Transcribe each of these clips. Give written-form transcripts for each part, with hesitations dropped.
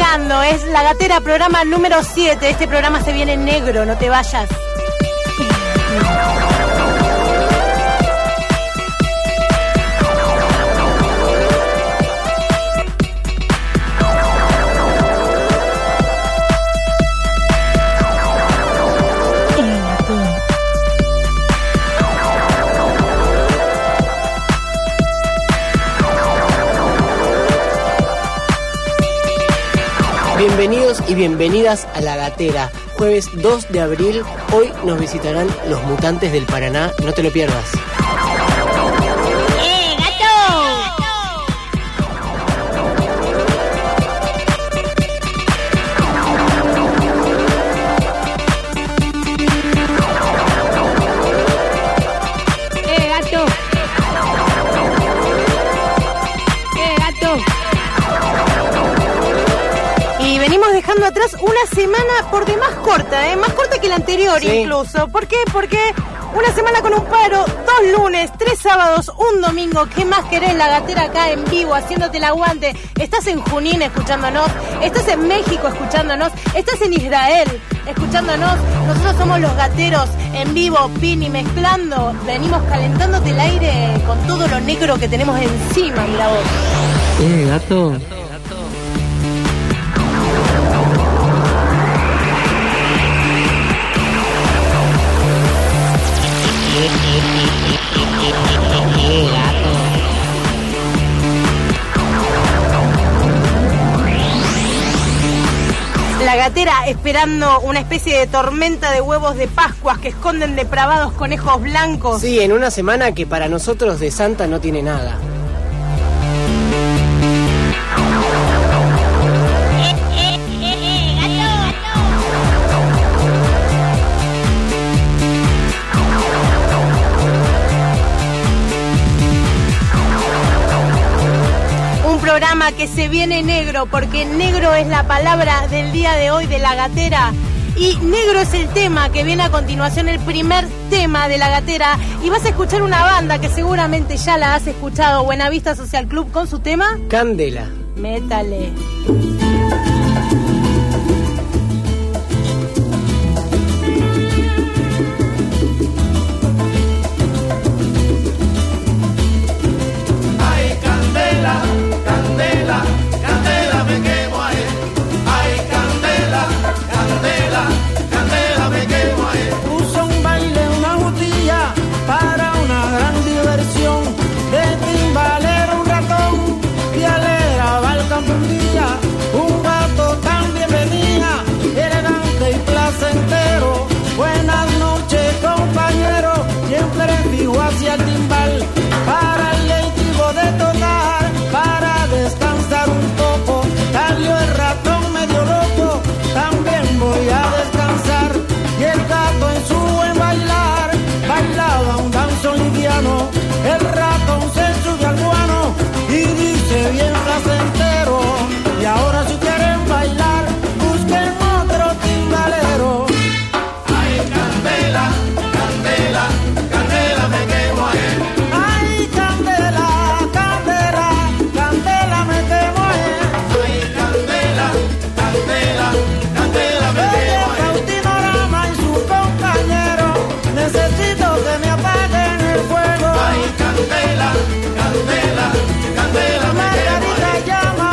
arrancando, es La Gatera, programa número 7. Este programa se viene negro, no te vayas. Bienvenidos y bienvenidas a La Gatera. Jueves 2 de abril, hoy nos visitarán los Mutantes del Paraná, no te lo pierdas. Dejando atrás una semana por demás corta, más corta que la anterior, sí. Incluso. ¿Por qué? Porque una semana con un paro, 2 lunes, 3 sábados, un domingo. ¿Qué más querés? La Gatera acá en vivo, haciéndote el aguante. Estás en Junín escuchándonos, estás en México escuchándonos, estás en Israel escuchándonos. Nosotros somos los Gateros en vivo, Pini, mezclando. Venimos calentándote el aire con todo lo negro que tenemos encima, mira vos. Gato. La Gatera esperando una especie de tormenta de huevos de Pascuas que esconden depravados conejos blancos. Sí, en una semana que para nosotros de Santa no tiene nada. Programa que se viene negro, porque negro es la palabra del día de hoy de La Gatera y negro es el tema que viene a continuación, el primer tema de La Gatera, y vas a escuchar una banda que seguramente ya la has escuchado, Buenavista Social Club, con su tema Candela. Métale. Hacia el timbal, para el leitivo de tocar, para descansar un poco, salió el ratón medio loco, también voy a descansar, y el gato en su buen bailar, bailaba un danzón liviano, el ratón se sube al guano, y dice bien placentero, y ahora si quieren bailar, busquen otro timbalero. Ay, candela, candela, candela me quemo ahí. Ay, candela, candela, candela me quemo ahí. Ay, candela, candela, candela me quemo ahí. Faustín y su compañero, necesito que me apaguen el fuego. Ay, candela, candela, candela me quemo ahí. Margarita llama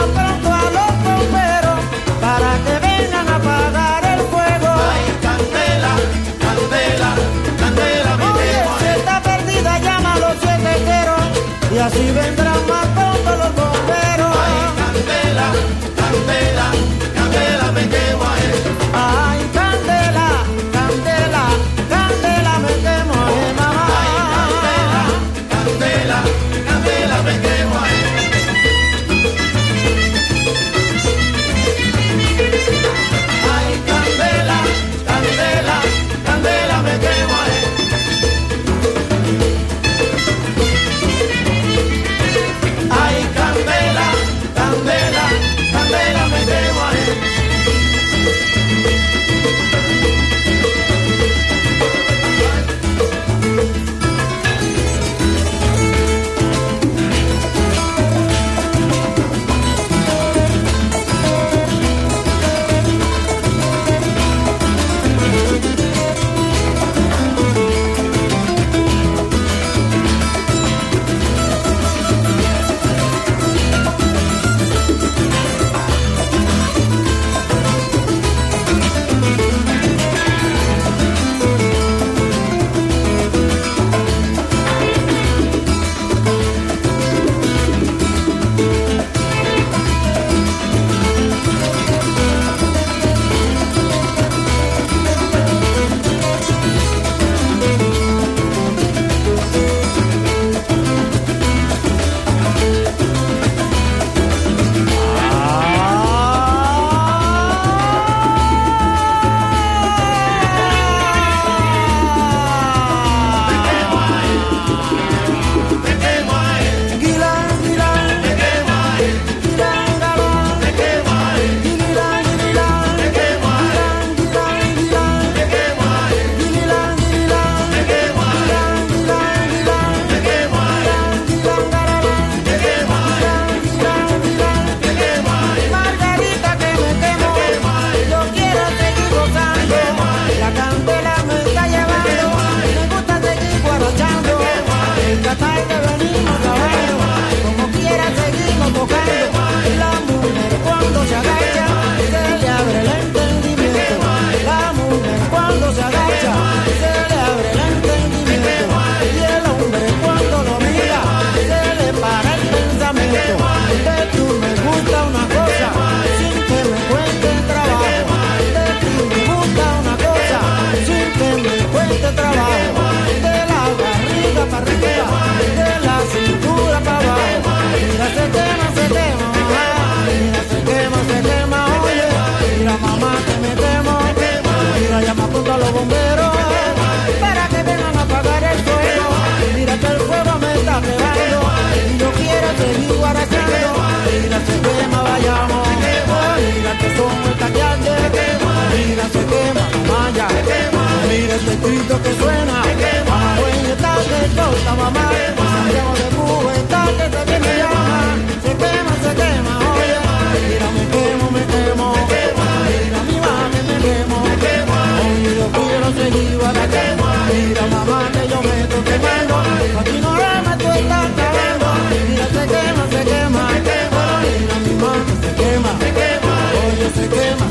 bomberos para que vengan a apagar el fuego. Mira que el fuego me está quemando y yo quiero seguir guarachando. Mira se quema, vayamos. Mira que somos estaqueantes. Mira se quema la malla. Mira este grito que suena. Mamá, güey, está que toca, mamá. Santiago de Cuba está que también me llama. Se quema, oye. Mira, me quemo. Mira, mi mami, me quemo. Oye, yo quiero seguir guarachando. Mira, mamá, que yo me estoy quemando. Aquí no me estoy cagando. Mira, se quema. Mira, mi mami se quema. Oye, se quema.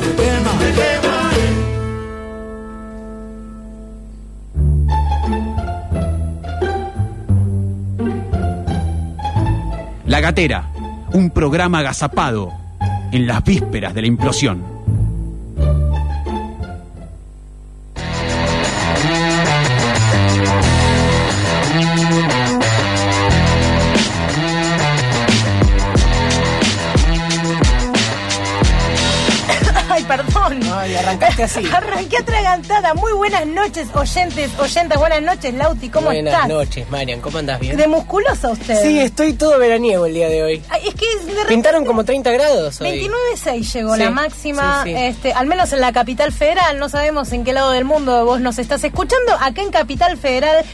La Gatera, un programa agazapado en las vísperas de la implosión. Perdón. Ay, arrancaste así. Arranqué atragantada. Muy buenas noches, oyentas. Buenas noches, Lauti, ¿cómo estás? Buenas noches, Marian, ¿cómo andás? ¿Bien? De musculosa usted. Sí, estoy todo veraniego el día de hoy. Ay, es que de repente, Pintaron como 30 grados hoy. 29.6 llegó Sí, la máxima, sí. Al menos en la capital federal. No sabemos en qué lado del mundo vos nos estás escuchando. Acá en capital federal,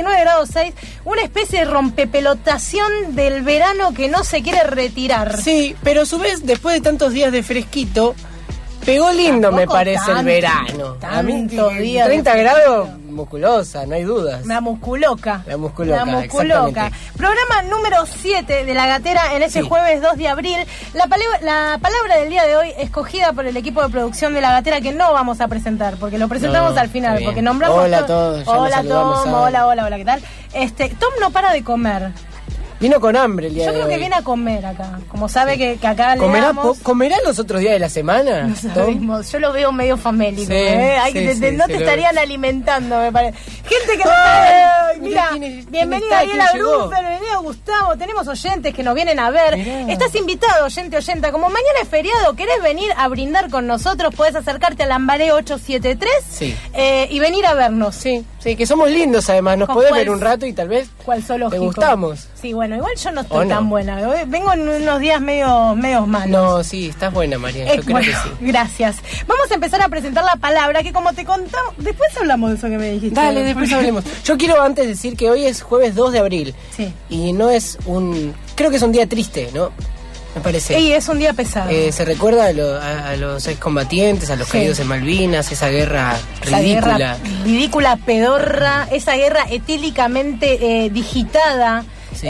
29.6 grados, una especie de rompepelotación del verano que no se quiere retirar. Sí, pero a su vez, después de tantos días de fresquito, pegó lindo, Tampoco me parece, tanto, el verano. A mí, tantos días 30 de grados, musculosa, no hay dudas. La musculoca. La musculoca, Programa número 7 de La Gatera en ese jueves 2 de abril. La palabra del día de hoy, escogida por el equipo de producción de La Gatera, que no vamos a presentar, porque lo presentamos al final, porque nombramos... Hola a todos. Hola Tom, hola, ¿qué tal? Tom no para de comer. Vino con hambre el día Yo de creo hoy. que viene a comer acá. Como sabe que acá le damos... ¿Comerá los otros días de la semana? No sabemos. Yo lo veo medio famélico. Sí, No te estarían alimentando, me parece. Gente que nos Ay, mira, quién bienvenida está, Ariela quién llegó. Brunfer, bienvenido Gustavo. Tenemos oyentes que nos vienen a ver. Mirá. Estás invitado, oyenta. Como mañana es feriado, ¿querés venir a brindar con nosotros? Podés acercarte a Lambaré 873 Sí. Y venir a vernos. Sí, que somos lindos además. Nos ¿Con podés cuál? ver un rato y tal vez ¿Cuál zoológico? te gustamos. Sí, bueno, igual yo no estoy ¿O no? tan buena. Vengo en unos días medio malos. No, sí, estás buena, María. Yo creo Bueno, que sí. gracias. Vamos a empezar a presentar la palabra que, como te contamos, después hablamos de eso que me dijiste. Dale, después hablemos. Yo quiero antes decir que hoy es jueves 2 de abril. Sí. Y no es creo que es un día triste, ¿no? Me parece. Y es un día pesado. Se recuerda a los excombatientes, a los Sí. caídos en Malvinas, esa guerra Esa ridícula. guerra ridícula, pedorra, esa guerra etílicamente digitada. Sí,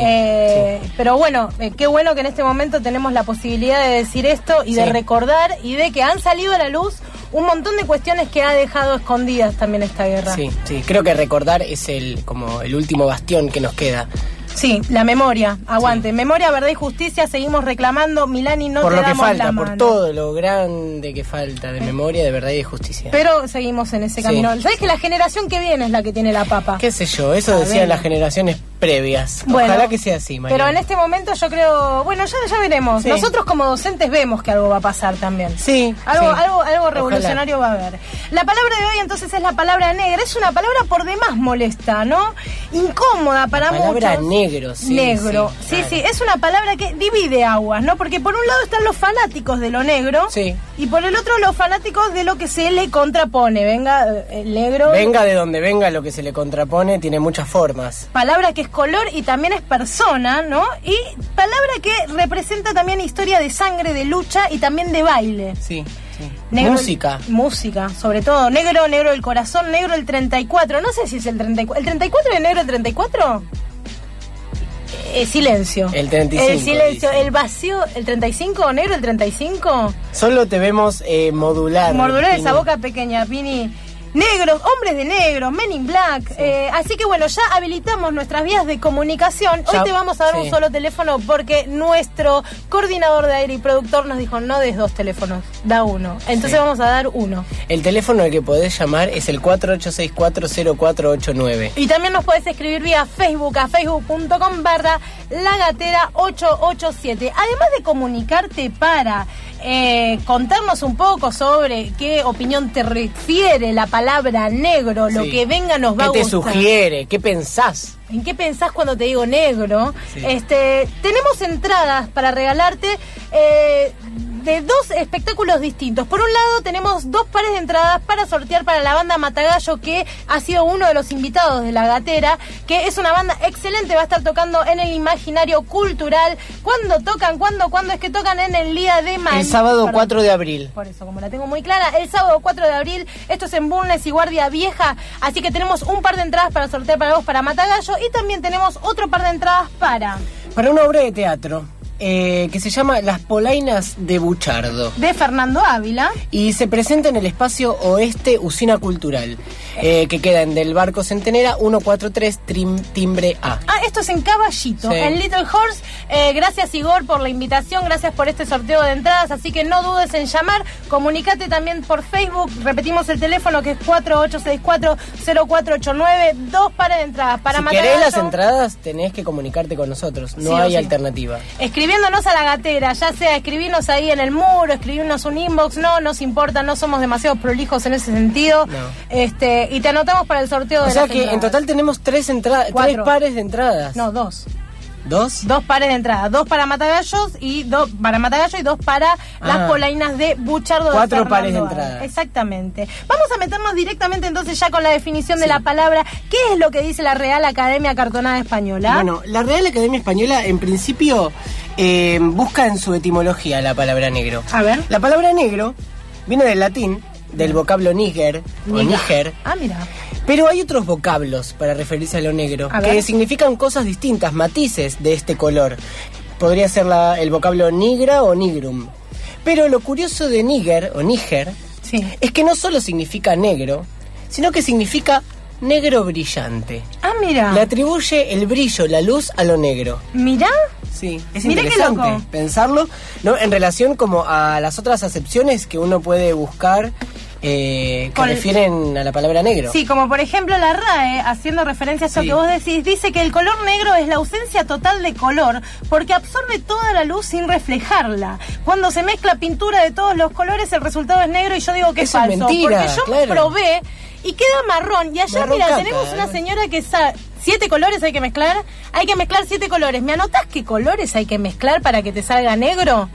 Pero bueno, qué bueno que en este momento tenemos la posibilidad de decir esto y de Sí. recordar y de que han salido a la luz un montón de cuestiones que ha dejado escondidas también esta guerra. Sí, creo que recordar es como el último bastión que nos queda. Sí, la memoria, aguante. Memoria, verdad y justicia, seguimos reclamando. Milani, no Por te lo que damos falta, la por mano. todo lo grande que falta de memoria, de verdad y de justicia. Pero seguimos en ese Sí. camino. ¿Sabes que la generación que viene es la que tiene la papa? ¿Qué sé yo? Eso Sabemos. decían las generaciones previas. Bueno, Ojalá que sea así, María. pero en este momento yo creo... Bueno, ya veremos. Sí. Nosotros como docentes vemos que algo va a pasar también. Sí. Algo revolucionario va a haber. La palabra de hoy entonces es la palabra negra. Es una palabra por demás molesta, ¿no? Incómoda para La palabra muchos. negro, sí. Negro. Sí, claro. es una palabra que divide aguas, ¿no? Porque por un lado están los fanáticos de lo negro. Sí. Y por el otro los fanáticos de lo que se le contrapone. Venga, el negro. Venga de donde venga, lo que se le contrapone tiene muchas formas. Palabra que es color y también es persona, ¿no? Y palabra que representa también historia de sangre, de lucha y también de baile. Sí. Negro, Música, sobre todo. Negro del corazón, negro el 34. No sé si es el 34. ¿El 34 de negro el 34? Silencio. El 35. El silencio, dice. el vacío, el 35, negro el 35. Solo te vemos modular. Mordurar esa Pini. boca pequeña, Pini. Negros, hombres de negro, Men in Black. Así que bueno, ya habilitamos nuestras vías de comunicación. Hoy Ya, te vamos a dar un sí. solo teléfono porque nuestro coordinador de aire y productor nos dijo no des 2 teléfonos, da uno. Entonces Sí. vamos a dar uno. El teléfono al que podés llamar es el 48640489. Y también nos podés escribir vía Facebook a facebook.com/lagatera887. Además de comunicarte para contarnos un poco sobre qué opinión te refiere la palabra negro, lo que venga nos va a gustar. ¿Qué te sugiere? ¿Qué pensás? ¿En qué pensás cuando te digo negro? Sí. Tenemos entradas para regalarte de 2 espectáculos distintos. Por un lado, tenemos 2 pares de entradas para sortear para la banda Matagallo, que ha sido uno de los invitados de La Gatera, que es una banda excelente, va a estar tocando en el Imaginario Cultural. ¿Cuándo tocan? ¿Cuándo es que tocan? En el día de mañana. El sábado 4 de abril. Por eso, como la tengo muy clara, el sábado 4 de abril, esto es en Bulnes y Guardia Vieja, así que tenemos un par de entradas para sortear para vos, para Matagallo, y también tenemos otro par de entradas para una obra de teatro que se llama Las Polainas de Buchardo, de Fernando Ávila, y se presenta en el espacio Oeste Usina Cultural, que queda en del Barco Centenera 143 Timbre A. Esto es en Caballito, sí, en Little Horse. Gracias, Igor, por la invitación, gracias por este sorteo de entradas, así que no dudes en llamar, comunicate también por Facebook, repetimos el teléfono que es 4864-0489, 2 pares de entradas para Si Matagallo. querés las entradas, tenés que comunicarte con nosotros, no Sí, hay sí. alternativa. Escribiéndonos a La Gatera, ya sea escribirnos ahí en el muro, escribirnos un inbox, no nos importa, no somos demasiado prolijos en ese sentido. No. Y te anotamos para el sorteo O de sea las que entradas. en total tenemos 3 pares de entradas. No, 2. ¿2? 2 pares de entradas, 2 para Matagallos y 2 para Matagallo y 2 para las Polainas de Buchardo. 4 de pares de Fernando entradas. Ávila. Exactamente. Vamos a meternos directamente entonces ya con la definición de la palabra. ¿Qué es lo que dice la Real Academia Cartonada Española? Bueno, la Real Academia Española en principio busca en su etimología la palabra negro. A ver. La palabra negro viene del latín, del vocablo níger o níger. Mira. Pero hay otros vocablos para referirse a lo negro, A que ver. significan cosas distintas, matices de este color. Podría ser el vocablo nigra o nigrum. Pero lo curioso de níger o níger Sí. es que no solo significa negro, sino que significa negro brillante. Mira. Le atribuye el brillo, la luz a lo negro. Mira. Sí, es Mirá qué interesante loco. pensarlo, ¿no? En relación como a las otras acepciones que uno puede buscar que refieren a la palabra negro. Sí, como por ejemplo la RAE, haciendo referencia a eso Sí. que vos decís, dice que el color negro es la ausencia total de color porque absorbe toda la luz sin reflejarla. Cuando se mezcla pintura de todos los colores, el resultado es negro, y yo digo que Eso es falso. mentira, porque yo claro. probé y queda marrón. Y allá, Marrón mira, caca, tenemos una señora que sabe. 7 colores hay que mezclar. Hay que mezclar 7 colores. ¿Me anotás qué colores hay que mezclar para que te salga negro?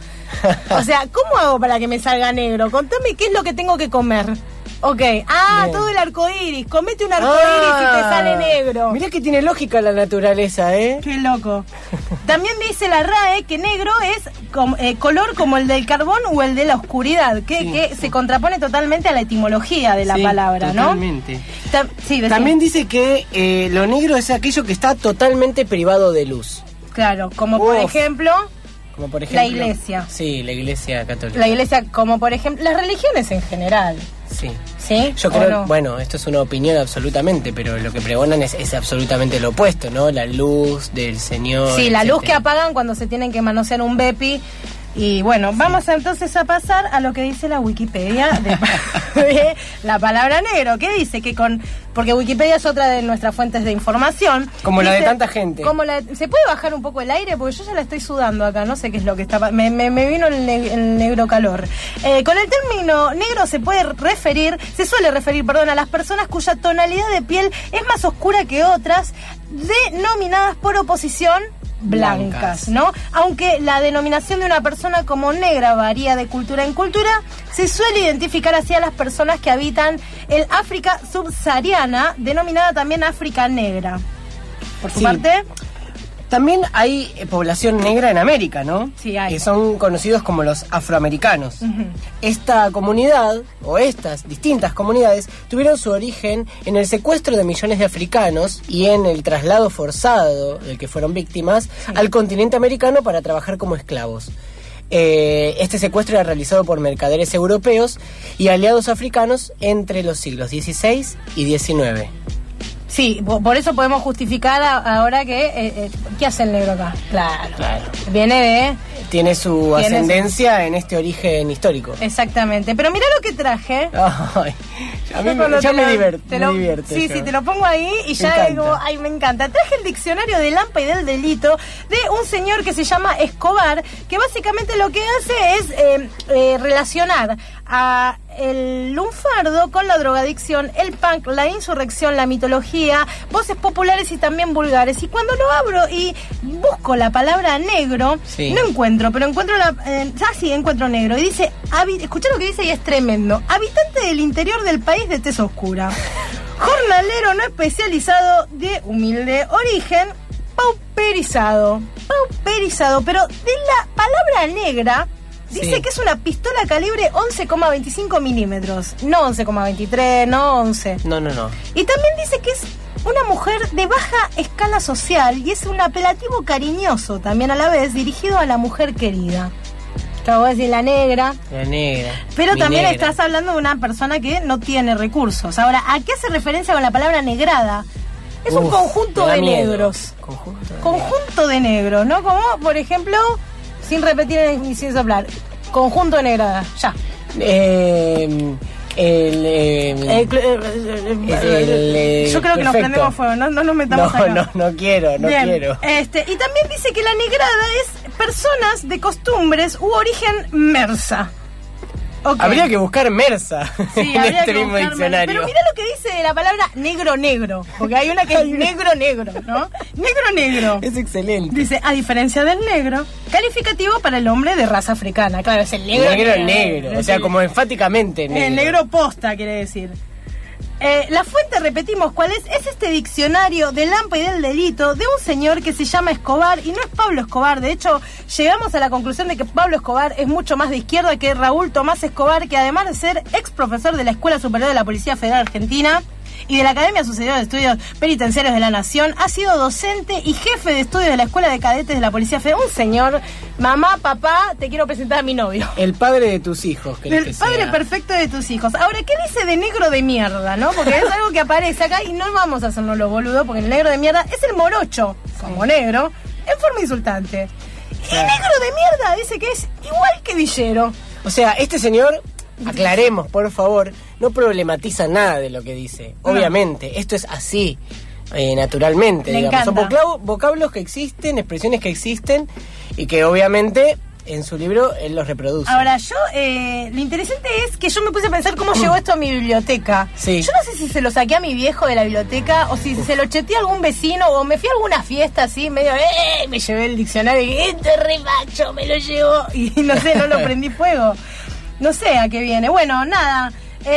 O sea, ¿cómo hago para que me salga negro? Contame qué es lo que tengo que comer. Ok. Bien. Todo el arco iris. Comete un arco iris y te sale negro. Mirá que tiene lógica la naturaleza, ¿eh? Qué loco. También dice la RAE que negro es color como el del carbón o el de la oscuridad, que se contrapone totalmente a la etimología de la Sí, palabra, totalmente. ¿no? Sí, decí. También dice que lo negro es aquello que está totalmente privado de luz. Claro, como por Uf. ejemplo... Como por ejemplo... La iglesia. Sí, la iglesia católica. La iglesia, como por ejemplo, las religiones en general. Sí. ¿Sí? Yo ¿O creo, no? bueno, esto es una opinión absolutamente, pero lo que pregonan es absolutamente lo opuesto, ¿no? La luz del Señor. Sí, la luz que etcétera. apagan cuando se tienen que manosear un bepi. Y bueno, vamos entonces a pasar a lo que dice la Wikipedia de la palabra negro. ¿Qué dice? Porque Wikipedia es otra de nuestras fuentes de información. Como la de Dice- tanta gente. ¿Se puede bajar un poco el aire? Porque yo ya la estoy sudando acá, no sé qué es lo que está... Me vino el negro calor. Con el término negro se suele referir, a las personas cuya tonalidad de piel es más oscura que otras, denominadas por oposición blancas, ¿no? Aunque la denominación de una persona como negra varía de cultura en cultura, se suele identificar así a las personas que habitan el África subsahariana, denominada también África negra. Por su Sí. parte... También hay población negra en América, ¿no? Sí, hay. Que son conocidos como los afroamericanos. Esta comunidad, o estas distintas comunidades, tuvieron su origen en el secuestro de millones de africanos y en el traslado forzado del que fueron víctimas al continente americano para trabajar como esclavos. Este secuestro era realizado por mercaderes europeos y aliados africanos entre los siglos XVI y XIX. Sí, por eso podemos justificar ahora que... ¿qué hace el negro acá? Claro. Viene de... Tiene su ascendencia en este origen histórico. Exactamente. Pero mirá lo que traje. Ay, a mí me divierte. Sí, te lo pongo ahí y ya digo, ay, me encanta. Traje el diccionario del AMPA y del delito de un señor que se llama Escobar, que básicamente lo que hace es relacionar a el lunfardo con la drogadicción, el punk, la insurrección, la mitología, voces populares y también vulgares. Y cuando lo abro y busco la palabra negro, no encuentro, pero encuentro encuentro negro. Y dice, escuchá lo que dice y es tremendo. Habitante del interior del país de tez oscura. Jornalero no especializado de humilde origen, pauperizado, pero de la palabra negra. Dice que es una pistola calibre 11,25 milímetros. No 11,23, no 11. No. Y también dice que es una mujer de baja escala social y es un apelativo cariñoso también a la vez dirigido a la mujer querida. Acabo de decir la negra. La negra. Pero también negra. estás hablando de una persona que no tiene recursos. Ahora, ¿a qué hace referencia con la palabra negrada? Es un conjunto de negros. Conjunto de negros, ¿no? Como, por ejemplo... Sin repetir ni sin soplar. Conjunto de negrada. Ya. Yo creo que nos prendemos fuego. No nos metamos acá. No quiero. Y también dice que la negrada es personas de costumbres u origen mersa. Okay. Habría que buscar mersa en este mismo diccionario. Pero mira lo que dice la palabra negro, porque hay una que es negro, ¿no? Negro. Es excelente. Dice, a diferencia del negro, calificativo para el hombre de raza africana. Claro, es el negro. O sea, como enfáticamente negro. El negro posta, quiere decir. La fuente, repetimos, ¿cuál es? Es este diccionario del AMPA y del delito de un señor que se llama Escobar y no es Pablo Escobar. De hecho, llegamos a la conclusión de que Pablo Escobar es mucho más de izquierda que Raúl Tomás Escobar, que además de ser ex profesor de la Escuela Superior de la Policía Federal Argentina y de la Academia Superior de Estudios Penitenciarios de la Nación, ha sido docente y jefe de estudios de la Escuela de Cadetes de la Policía Federal. Un señor, mamá, papá, te quiero presentar a mi novio. El padre de tus hijos, creo que el padre perfecto de tus hijos. Ahora, ¿qué dice de negro de mierda, no? Porque es algo que aparece acá y no vamos a hacernos los boludos, porque el negro de mierda es el morocho, como negro, en forma insultante. Y negro de mierda dice que es igual que villero. O sea, este señor, aclaremos, por favor, no problematiza nada de lo que dice. Obviamente, esto es así, naturalmente, digamos. Son vocablos que existen, expresiones que existen y que obviamente en su libro él los reproduce. Ahora, lo interesante es que yo me puse a pensar cómo llegó esto a mi biblioteca. Sí. Yo no sé si se lo saqué a mi viejo de la biblioteca o si se lo cheteé a algún vecino o me fui a alguna fiesta así, medio, me llevé el diccionario y este re macho me lo llevó y no sé, no lo prendí fuego. No sé a qué viene. Bueno, nada.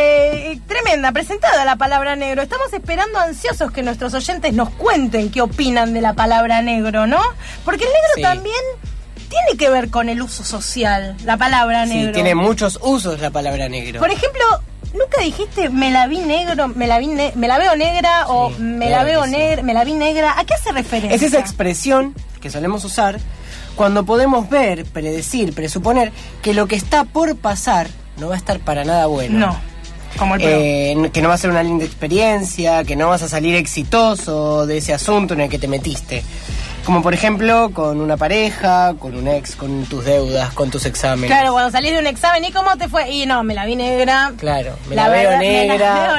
Tremenda, presentada la palabra negro. Estamos esperando ansiosos que nuestros oyentes nos cuenten qué opinan de la palabra negro, ¿no? Porque el negro también tiene que ver con el uso social, la palabra negro. Sí, tiene muchos usos la palabra negro. Por ejemplo, ¿nunca dijiste me la vi negro, me la veo negra o me la vi negra? ¿A qué hace referencia? Es esa expresión que solemos usar cuando podemos ver, predecir, presuponer que lo que está por pasar no va a estar para nada bueno. No. Como el que no va a ser una linda experiencia, que no vas a salir exitoso de ese asunto en el que te metiste. Como por ejemplo con una pareja, con un ex, con tus deudas, con tus exámenes. Claro, cuando salís de un examen, ¿y cómo te fue? Y no, me la vi negra. Claro, me la veo negra.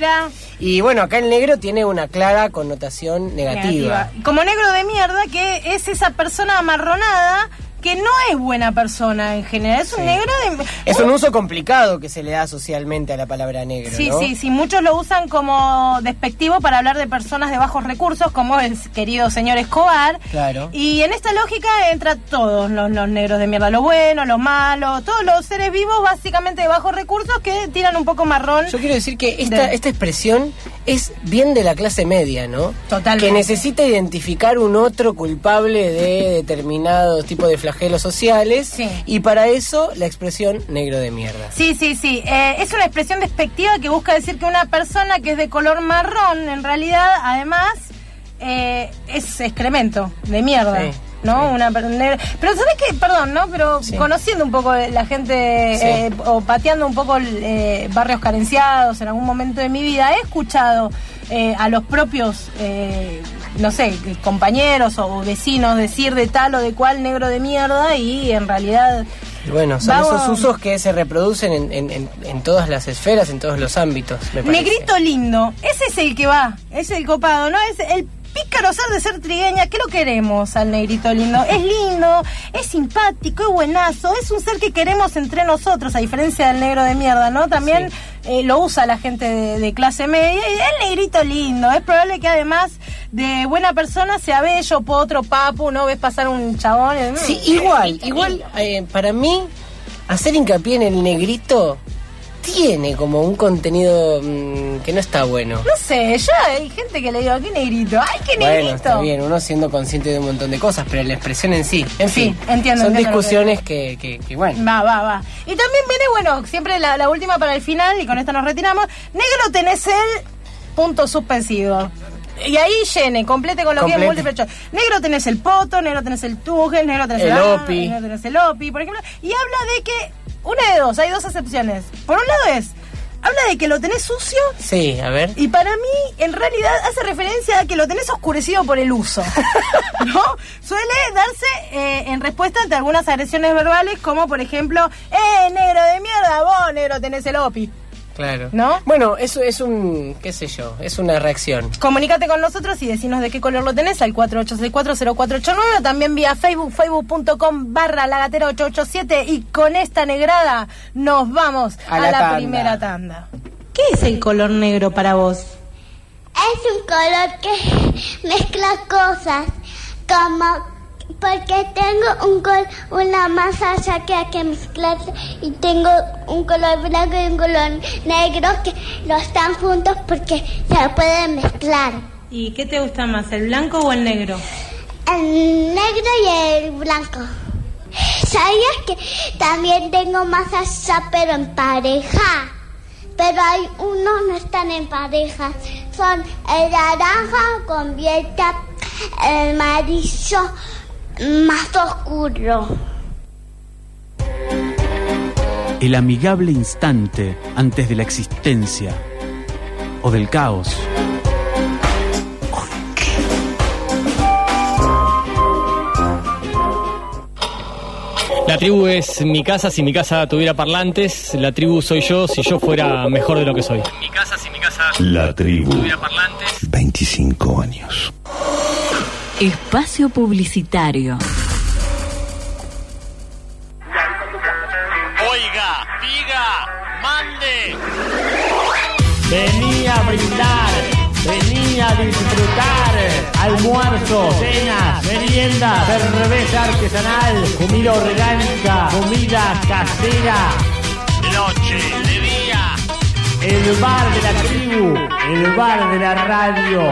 Y bueno, acá el negro tiene una clara connotación negativa. Como negro de mierda, que es esa persona amarronada que no es buena persona en general, es un negro de... Es un uso complicado que se le da socialmente a la palabra negro, ¿no? Sí, muchos lo usan como despectivo para hablar de personas de bajos recursos, como el querido señor Escobar. Claro. Y en esta lógica entra todos los negros de mierda, lo bueno, lo malo, todos los seres vivos básicamente de bajos recursos que tiran un poco marrón. Yo quiero decir que esta expresión es bien de la clase media, ¿no? Totalmente. Que necesita identificar un otro culpable de determinado tipo de flagelos sociales, y para eso la expresión negro de mierda. Sí. Es una expresión despectiva que busca decir que una persona que es de color marrón, en realidad, además, es excremento de mierda. Sí. ¿no? Una negra. Pero ¿sabés qué? Perdón, ¿no? Pero conociendo un poco la gente o pateando un poco barrios carenciados en algún momento de mi vida, he escuchado a los propios, no sé, compañeros o vecinos decir de tal o de cual negro de mierda y en realidad... Y bueno, son esos usos que se reproducen en todas las esferas, en todos los ámbitos, me parece. Negrito lindo, ese es el que va, es el copado, ¿no? Es el pícaro ser de ser trigueña. ¿Qué lo queremos al negrito lindo? Es lindo, es simpático, es buenazo, es un ser que queremos entre nosotros, a diferencia del negro de mierda, ¿no? También lo usa la gente de clase media y el negrito lindo. Es probable que además de buena persona sea bello, potro, papu, ¿no? Ves pasar un chabón. Sí, igual, para mí, hacer hincapié en el negrito tiene como un contenido que no está bueno. No sé, yo hay gente que le digo, ¿qué negrito? ¡Ay, qué negrito! Bueno, está bien, uno siendo consciente de un montón de cosas, pero la expresión en sí, en fin, entiendo. Son discusiones que bueno. Va. Y también viene, bueno, siempre la última para el final, y con esta nos retiramos. Negro tenés el punto suspensivo. Y ahí complete con lo que es múltiple choice. Negro tenés el poto, negro tenés el tugel, negro tenés el opi. Negro tenés el opi, por ejemplo. Y habla de que, una de dos, hay dos excepciones. Por un lado habla de que lo tenés sucio. Sí, a ver. Y para mí, en realidad, hace referencia a que lo tenés oscurecido por el uso. ¿No? Suele darse en respuesta ante algunas agresiones verbales, como por ejemplo, negro de mierda, vos, negro, tenés el opi. Claro. ¿No? Bueno, eso es qué sé yo, es una reacción. Comunícate con nosotros y decinos de qué color lo tenés al 48640489, o también vía facebook.com/lagatera887, y con esta negrada nos vamos a la primera tanda. ¿Qué es el color negro para vos? Es un color que mezcla cosas, como... Porque tengo una masa ya que hay que mezclar, y tengo un color blanco y un color negro que los están juntos porque se pueden mezclar. ¿Y qué te gusta más, el blanco o el negro? El negro y el blanco. ¿Sabías que también tengo masas ya pero en pareja? Pero hay unos no están en pareja. Son el naranja con violeta, el amarillo más oscuro. El amigable instante antes de la existencia o del caos. La tribu es mi casa si mi casa tuviera parlantes. La tribu soy yo si yo fuera mejor de lo que soy. Mi casa si mi casa La tribu tuviera parlantes. 25 años. Espacio publicitario. Oiga, diga, mande. Venía a brindar, venía a disfrutar. Almuerzo, cenas, meriendas, cerveza artesanal, comida orgánica, comida casera. De noche, de día. El bar de la tribu, el bar de la radio.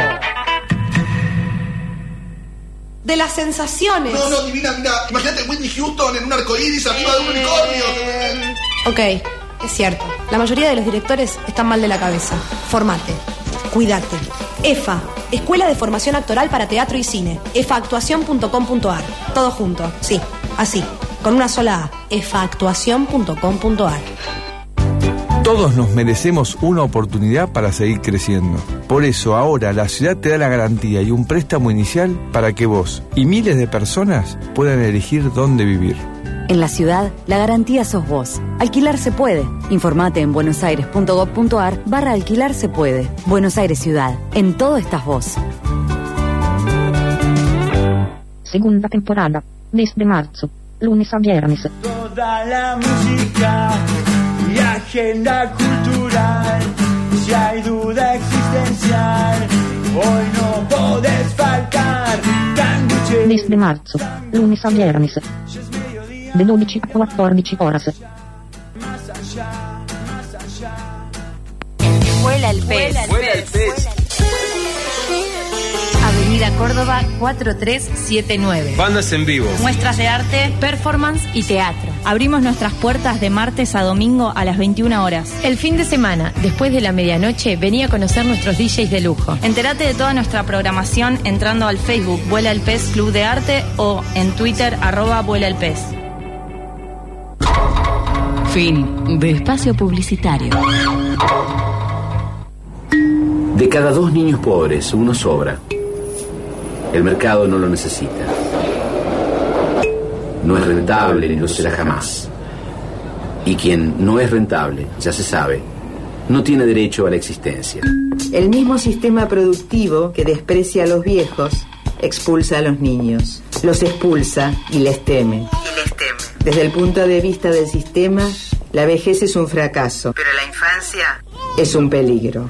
De las sensaciones. No, divina, mira, imagínate Whitney Houston en un arcoíris arriba de un unicornio. Ok, es cierto. La mayoría de los directores están mal de la cabeza. Formate, cuídate. EFA, Escuela de Formación Actoral para Teatro y Cine. efaactuación.com.ar. Todo junto, sí, así, con una sola A. efaactuación.com.ar. Todos nos merecemos una oportunidad para seguir creciendo. Por eso ahora la ciudad te da la garantía y un préstamo inicial para que vos y miles de personas puedan elegir dónde vivir. En la ciudad, la garantía sos vos. Alquilar se puede. Informate en buenosaires.gov.ar/alquilar se puede. Buenos Aires Ciudad. En todo estás vos. Segunda temporada. Desde marzo. Lunes a viernes. Toda la música y agenda cultural. Si hay duda existencial, hoy no podés faltar. Desde marzo. Lunes a viernes. De 12 a 14 horas. Vuela el pez. Vuela el pez. Avenida Avenida Córdoba 4379. Bandas en vivo, Muestras de arte, performance y teatro. Abrimos nuestras puertas de martes a domingo a las 21 horas. El fin de semana, después de la medianoche, vení a conocer nuestros DJs de lujo. Entérate de toda nuestra programación entrando al Facebook Vuela el Pez Club de Arte o en Twitter @Vuela el Pez. Fin de espacio publicitario. De cada 2 niños pobres, uno sobra. El mercado no lo necesita. No es rentable ni lo será jamás. Y quien no es rentable, ya se sabe, no tiene derecho a la existencia. El mismo sistema productivo que desprecia a los viejos, expulsa a los niños. Los expulsa y les teme. Desde el punto de vista del sistema, la vejez es un fracaso. Pero la infancia es un peligro.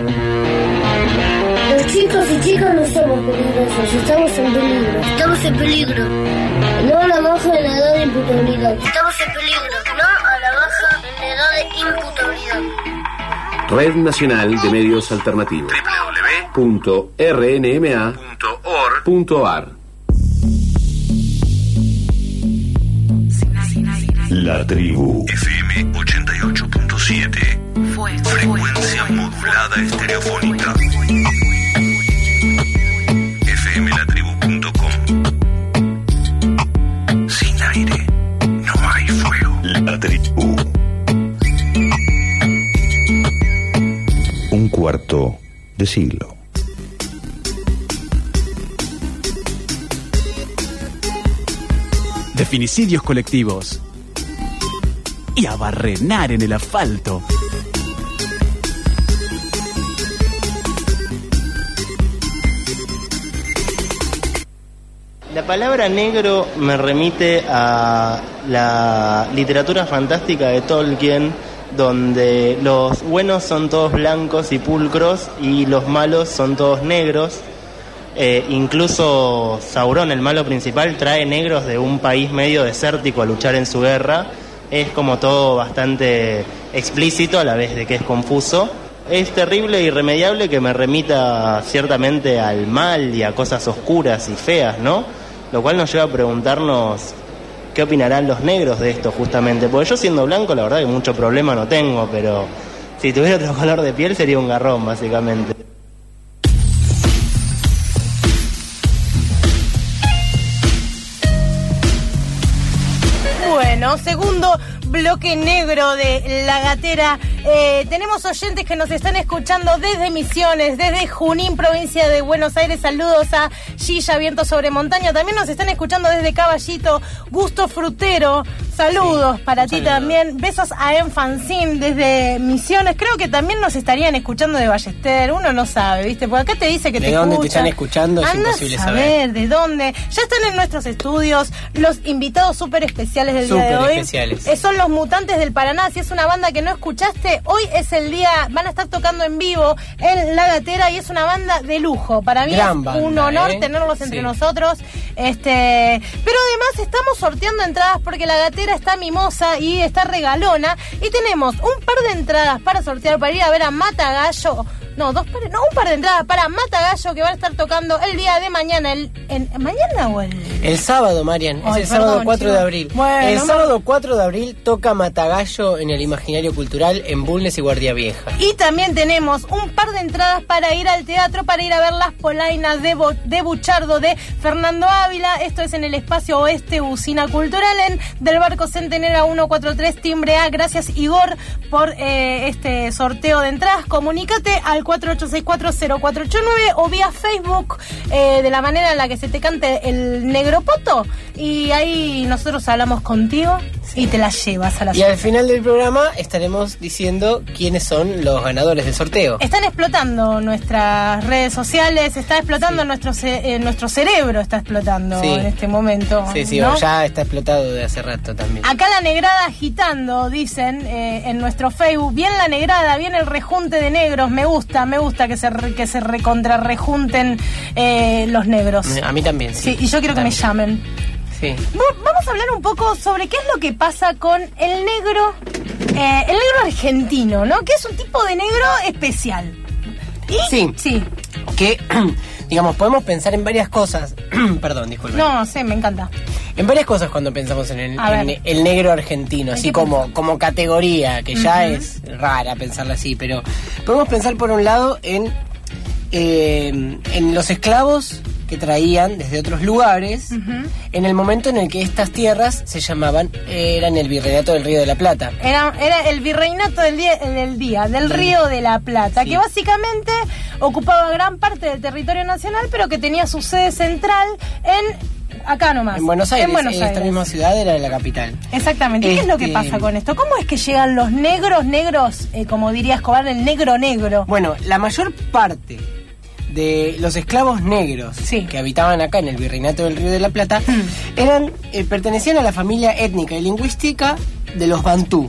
Los chicos y chicas no somos peligrosos, estamos en peligro. Estamos en peligro. No a la baja en la edad de imputabilidad. Estamos en peligro. No a la baja en la edad de imputabilidad. Red Nacional de Medios Alternativos. www.rnma.org.ar. La tribu FM 88.7. Frecuencia modulada estereofónica. fmlatribu.com. Sin aire no hay fuego. La tribu. Un cuarto de siglo. De finicidios colectivos y a barrenar en el asfalto. La palabra negro me remite a la literatura fantástica de Tolkien, donde los buenos son todos blancos y pulcros y los malos son todos negros. Incluso Sauron, el malo principal, trae negros de un país medio desértico a luchar en su guerra. Es como todo bastante explícito a la vez de que es confuso. Es terrible e irremediable que me remita ciertamente al mal y a cosas oscuras y feas, ¿no? Lo cual nos lleva a preguntarnos qué opinarán los negros de esto justamente. Porque yo siendo blanco la verdad que mucho problema no tengo, pero si tuviera otro color de piel sería un garrón básicamente. Bueno, segundo bloque negro de La Gatera. Tenemos oyentes que nos están escuchando desde Misiones, desde Junín, provincia de Buenos Aires. Saludos a Gilla, Viento sobre Montaña. También nos están escuchando desde Caballito, Gusto Frutero. Saludos para ti también. Besos a Enfancín desde Misiones. Creo que también nos estarían escuchando de Ballester. Uno no sabe, ¿viste? Porque acá te dice que te escuchan. ¿De dónde te están escuchando? Es imposible saber. ¿De dónde? Ya están en nuestros estudios los invitados súper especiales del día de hoy. Son los Mutantes del Paraná. Si es una banda que no escuchaste, hoy es el día, van a estar tocando en vivo en La Gatera y es una banda de lujo. Para mí es un honor tenerlos entre nosotros. Pero además estamos sorteando entradas porque La Gatera está mimosa y está regalona y tenemos un par de entradas para sortear para ir a ver a Matagallo. Un par de entradas para Matagallo que van a estar tocando el día de mañana. ¿Mañana o el sábado, Marian? Es el sábado 4 de abril. Bueno, el sábado 4 de abril toca Matagallo en el Imaginario Cultural en Bulnes y Guardia Vieja. Y también tenemos un par de entradas para ir al teatro, para ir a ver Las Polainas de Buchardo de Fernando Ávila. Esto es en el Espacio Oeste Usina Cultural en Del Barco Centenera 143, timbre A. Gracias, Igor, por este sorteo de entradas. Comunícate al 48640489 o vía Facebook de la manera en la que se te cante el Negropoto y ahí nosotros hablamos contigo y te la llevas a la al final del programa estaremos diciendo quiénes son los ganadores del sorteo. Están explotando nuestras redes sociales, está explotando nuestro cerebro, está explotando en este momento. Sí, ¿no? Ya está explotado de hace rato también. Acá la negrada agitando, dicen en nuestro Facebook. Bien la negrada, bien el rejunte de negros. Me gusta que se recontrarrejunten los negros. A mí también, sí. Y yo quiero que me llamen. Sí. Vamos a hablar un poco sobre qué es lo que pasa con el negro argentino, ¿no? Que es un tipo de negro especial. Sí. que, digamos, podemos pensar en varias cosas. Perdón, disculpen. No, sí, me encanta. En varias cosas cuando pensamos en el negro argentino, así como categoría, que ya es rara pensarla así, pero podemos pensar por un lado en los esclavos que traían desde otros lugares en el momento en el que estas tierras se llamaban, eran el Virreinato del Río de la Plata. Era el Virreinato del Río de la Plata, que básicamente ocupaba gran parte del territorio nacional, pero que tenía su sede central acá nomás. En Buenos Aires. Esta misma ciudad era la capital. Exactamente. ¿Qué es lo que pasa con esto? ¿Cómo es que llegan los negros, como diría Escobar, el negro? Bueno, la mayor parte de los esclavos negros que habitaban acá en el Virreinato del Río de la Plata pertenecían a la familia étnica y lingüística de los bantú.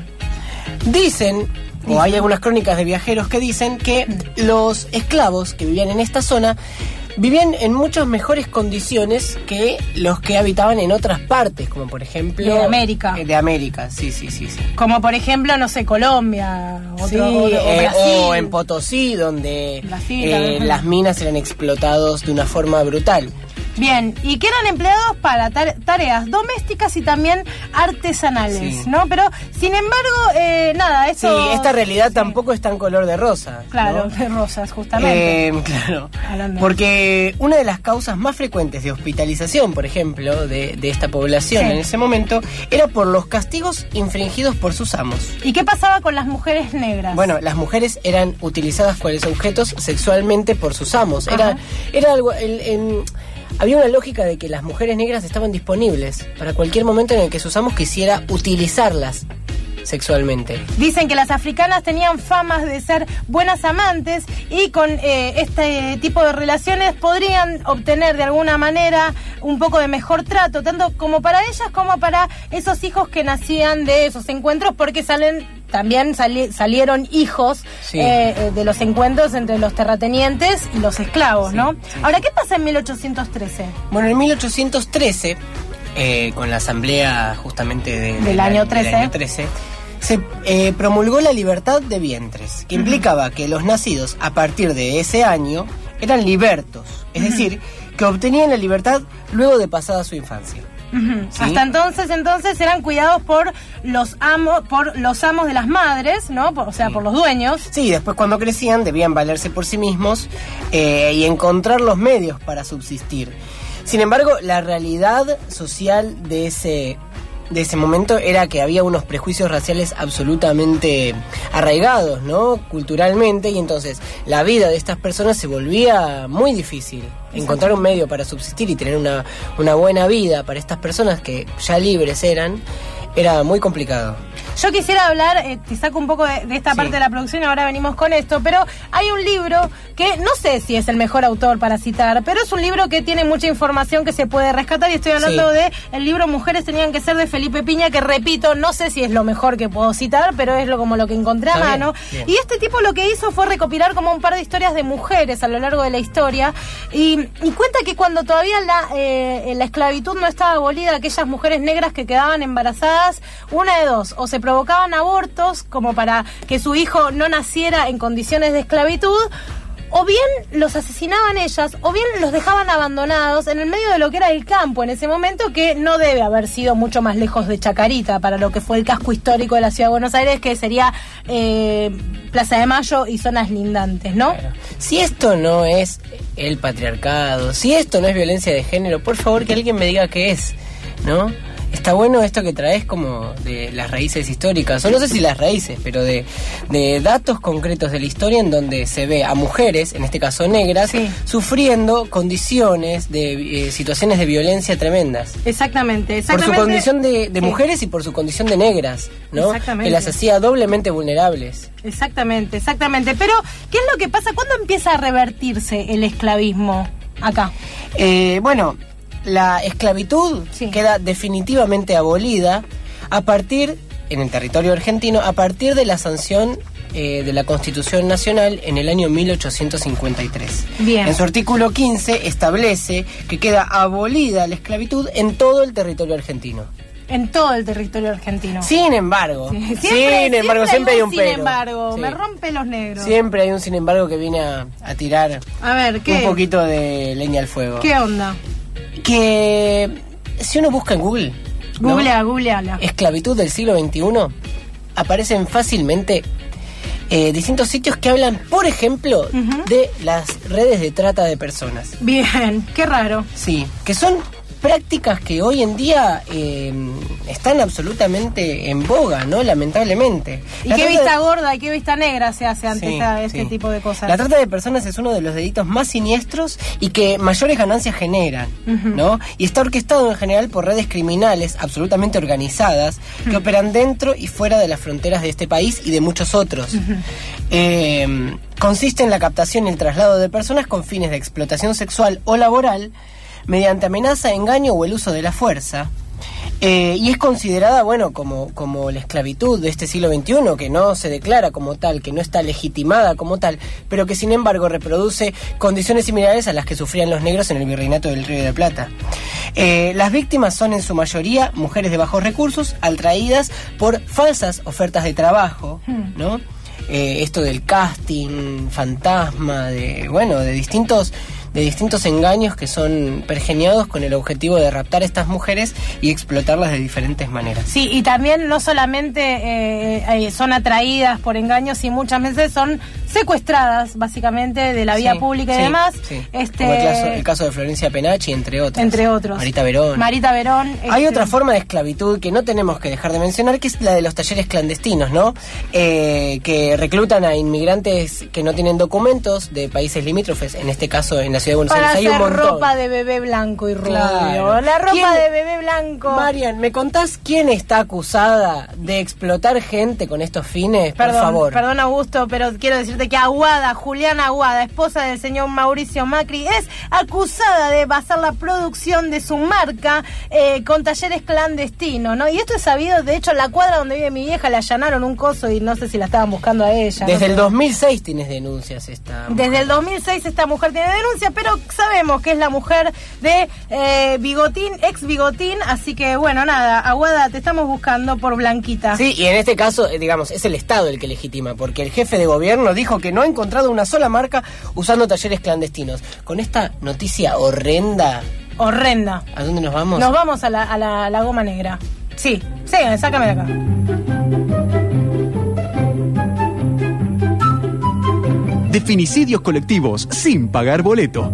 Dicen, o hay algunas crónicas de viajeros que dicen que los esclavos que vivían en esta zona vivían en muchas mejores condiciones que los que habitaban en otras partes, como por ejemplo... De América. De América, sí. Como por ejemplo, no sé, Colombia, o Brasil. O en Potosí, donde las minas eran explotadas de una forma brutal. Bien, y que eran empleados para tareas domésticas y también artesanales, ¿no? Pero, sin embargo, nada, esto... Sí, esta realidad tampoco es tan color de rosa. Claro, ¿no? De rosas, justamente. Claro, porque una de las causas más frecuentes de hospitalización, por ejemplo, de esta población en ese momento, era por los castigos infringidos por sus amos. ¿Y qué pasaba con las mujeres negras? Bueno, las mujeres eran utilizadas cuales objetos sexualmente por sus amos. Era algo... Había una lógica de que las mujeres negras estaban disponibles para cualquier momento en el que sus amos quisiera utilizarlas sexualmente. Dicen que las africanas tenían famas de ser buenas amantes y con este tipo de relaciones podrían obtener de alguna manera un poco de mejor trato, tanto como para ellas como para esos hijos que nacían de esos encuentros, porque salieron hijos de los encuentros entre los terratenientes y los esclavos, ¿no? Ahora, ¿qué pasa en 1813? Bueno, en 1813, con la asamblea justamente del año 13, se promulgó la libertad de vientres, que implicaba que los nacidos a partir de ese año eran libertos, es decir, que obtenían la libertad luego de pasada su infancia. ¿Sí? Hasta entonces eran cuidados por los amos de las madres, ¿no? Por los dueños. Sí, después cuando crecían debían valerse por sí mismos y encontrar los medios para subsistir. Sin embargo, la realidad social de ese momento era que había unos prejuicios raciales absolutamente arraigados, ¿no? Culturalmente, y entonces la vida de estas personas se volvía muy difícil. Encontrar un medio para subsistir y tener una buena vida para estas personas que ya libres era muy complicado. Yo quisiera hablar, te saco un poco de esta parte de la producción, ahora venimos con esto, pero hay un libro que no sé si es el mejor autor para citar, pero es un libro que tiene mucha información que se puede rescatar, y estoy hablando de el libro Mujeres tenían que ser, de Felipe Piña, que repito, no sé si es lo mejor que puedo citar, pero es como lo que encontré a mano. Bien. Y este tipo lo que hizo fue recopilar como un par de historias de mujeres a lo largo de la historia, y cuenta que cuando todavía la esclavitud no estaba abolida, aquellas mujeres negras que quedaban embarazadas, una de dos, o se provocaban abortos como para que su hijo no naciera en condiciones de esclavitud, o bien los asesinaban ellas, o bien los dejaban abandonados en el medio de lo que era el campo en ese momento, que no debe haber sido mucho más lejos de Chacarita para lo que fue el casco histórico de la ciudad de Buenos Aires, que sería Plaza de Mayo y zonas lindantes, ¿no? Claro. Si esto no es el patriarcado, si esto no es violencia de género, por favor que alguien me diga qué es, ¿no? Está bueno esto que traes como de las raíces históricas, o no sé si las raíces, pero de datos concretos de la historia en donde se ve a mujeres, en este caso negras, sufriendo condiciones de situaciones de violencia tremendas. Exactamente. Por su condición de mujeres y por su condición de negras, ¿no? Que las hacía doblemente vulnerables. Exactamente. Pero, ¿qué es lo que pasa? ¿Cuándo empieza a revertirse el esclavismo acá? La esclavitud queda definitivamente abolida en el territorio argentino, a partir de la sanción de la Constitución Nacional en el año 1853. Bien. En su artículo 15 establece que queda abolida la esclavitud en todo el territorio argentino. En todo el territorio argentino. Sin embargo, siempre hay un pero. Sin embargo, Sí. me rompe los negros. Siempre hay un sin embargo que viene a tirar A ver, ¿qué? un poquito de leña al fuego. ¿Qué onda? Que si uno busca en Google, ¿no? Googleala. Esclavitud del siglo XXI, aparecen fácilmente distintos sitios que hablan, por ejemplo, de las redes de trata de personas. Bien, qué raro. Sí, que son prácticas que hoy en día están absolutamente en boga, ¿no? Lamentablemente. ¿Y qué vista gorda y qué vista negra se hace ante este tipo de cosas? La trata de personas es uno de los delitos más siniestros y que mayores ganancias generan, ¿no? Y está orquestado en general por redes criminales absolutamente organizadas que operan dentro y fuera de las fronteras de este país y de muchos otros. Consiste en la captación y el traslado de personas con fines de explotación sexual o laboral mediante amenaza, engaño o el uso de la fuerza. Y es considerada, bueno, como la esclavitud de este siglo XXI, que no se declara como tal, que no está legitimada como tal, pero que sin embargo reproduce condiciones similares a las que sufrían los negros en el Virreinato del Río de la Plata. Las víctimas son en su mayoría mujeres de bajos recursos, atraídas por falsas ofertas de trabajo, ¿no? Esto del casting, fantasma, de distintos engaños que son pergeñados con el objetivo de raptar a estas mujeres y explotarlas de diferentes maneras. Sí, y también no solamente son atraídas por engaños, y muchas veces son secuestradas, básicamente, de la vía pública y demás. Sí. Como el caso de Florencia Penachi, entre otros. Marita Verón. Hay otra forma de esclavitud que no tenemos que dejar de mencionar, que es la de los talleres clandestinos, ¿no? Que reclutan a inmigrantes que no tienen documentos de países limítrofes, en este caso en la ciudad de Buenos Aires. Hay un montón. Ropa de bebé blanco y rubio. Claro. La ropa de bebé blanco. Marian, ¿me contás quién está acusada de explotar gente con estos fines? Por favor. Perdón, Augusto, pero quiero decirte que Aguada, Juliana Aguada, esposa del señor Mauricio Macri, es acusada de basar la producción de su marca con talleres clandestinos, ¿no? Y esto es sabido, de hecho, en la cuadra donde vive mi vieja le allanaron un coso y no sé si la estaban buscando a ella. Desde el 2006 tienes denuncias esta mujer. Desde el 2006 esta mujer tiene denuncia, pero sabemos que es la mujer de Bigotín, ex Bigotín, así que bueno, nada, Aguada, te estamos buscando por Blanquita. Sí, y en este caso, digamos, es el Estado el que legitima, porque el jefe de gobierno dijo que no ha encontrado una sola marca usando talleres clandestinos. Con esta noticia horrenda. ¿A dónde nos vamos? Nos vamos a la Goma Negra. Sí, sácame de acá. De Finicidios colectivos sin pagar boleto.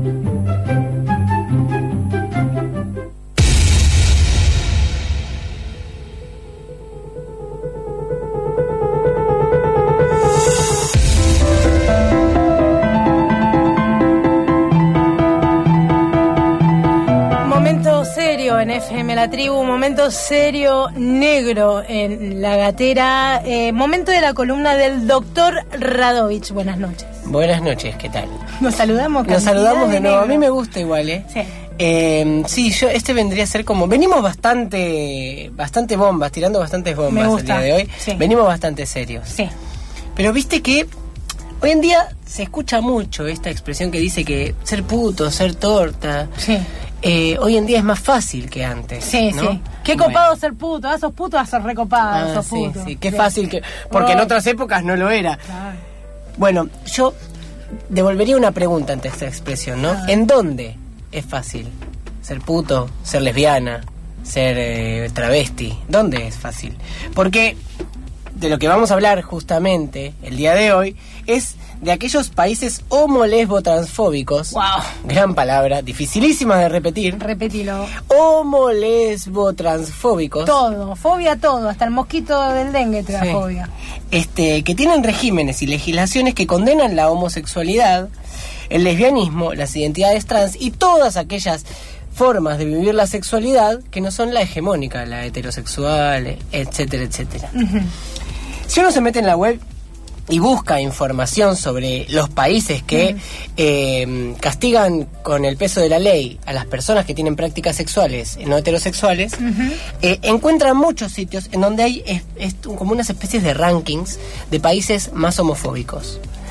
En FM La Tribu, momento serio negro en La Gatera, momento de la columna del doctor Radovich. Buenas noches. Buenas noches, ¿qué tal? Nos saludamos. Nos saludamos de nuevo. A mí me gusta igual, Sí. Este vendría a ser como... Venimos bastante bombas, tirando bastantes bombas el día de hoy. Sí. Venimos bastante serios. Sí. Pero viste que hoy en día se escucha mucho esta expresión que dice que ser puto, ser torta... Sí. Hoy en día es más fácil que antes. Sí, ¿no? sí. Qué copado ser puto. Sos puto a ser recopado. Sos sí, puto. Sí, qué fácil que... Porque en otras épocas no lo era. Claro. Bueno, yo devolvería una pregunta ante esta expresión, ¿no? ¿En dónde es fácil ser puto, ser lesbiana, ser travesti? ¿Dónde es fácil? Porque de lo que vamos a hablar justamente el día de hoy es de aquellos países homo-lesbo-transfóbicos. Wow. Gran palabra, dificilísima de repetir. Repetilo. Homo-lesbo-transfóbicos. Todo, fobia todo, hasta el mosquito del dengue te da fobia. Que tienen regímenes y legislaciones que condenan la homosexualidad, el lesbianismo, las identidades trans y todas aquellas formas de vivir la sexualidad que no son la hegemónica, la heterosexual, etcétera, etcétera. Si uno se mete en la web y busca información sobre los países que castigan con el peso de la ley a las personas que tienen prácticas sexuales no heterosexuales, encuentra muchos sitios en donde hay como unas especies de rankings de países más homofóbicos.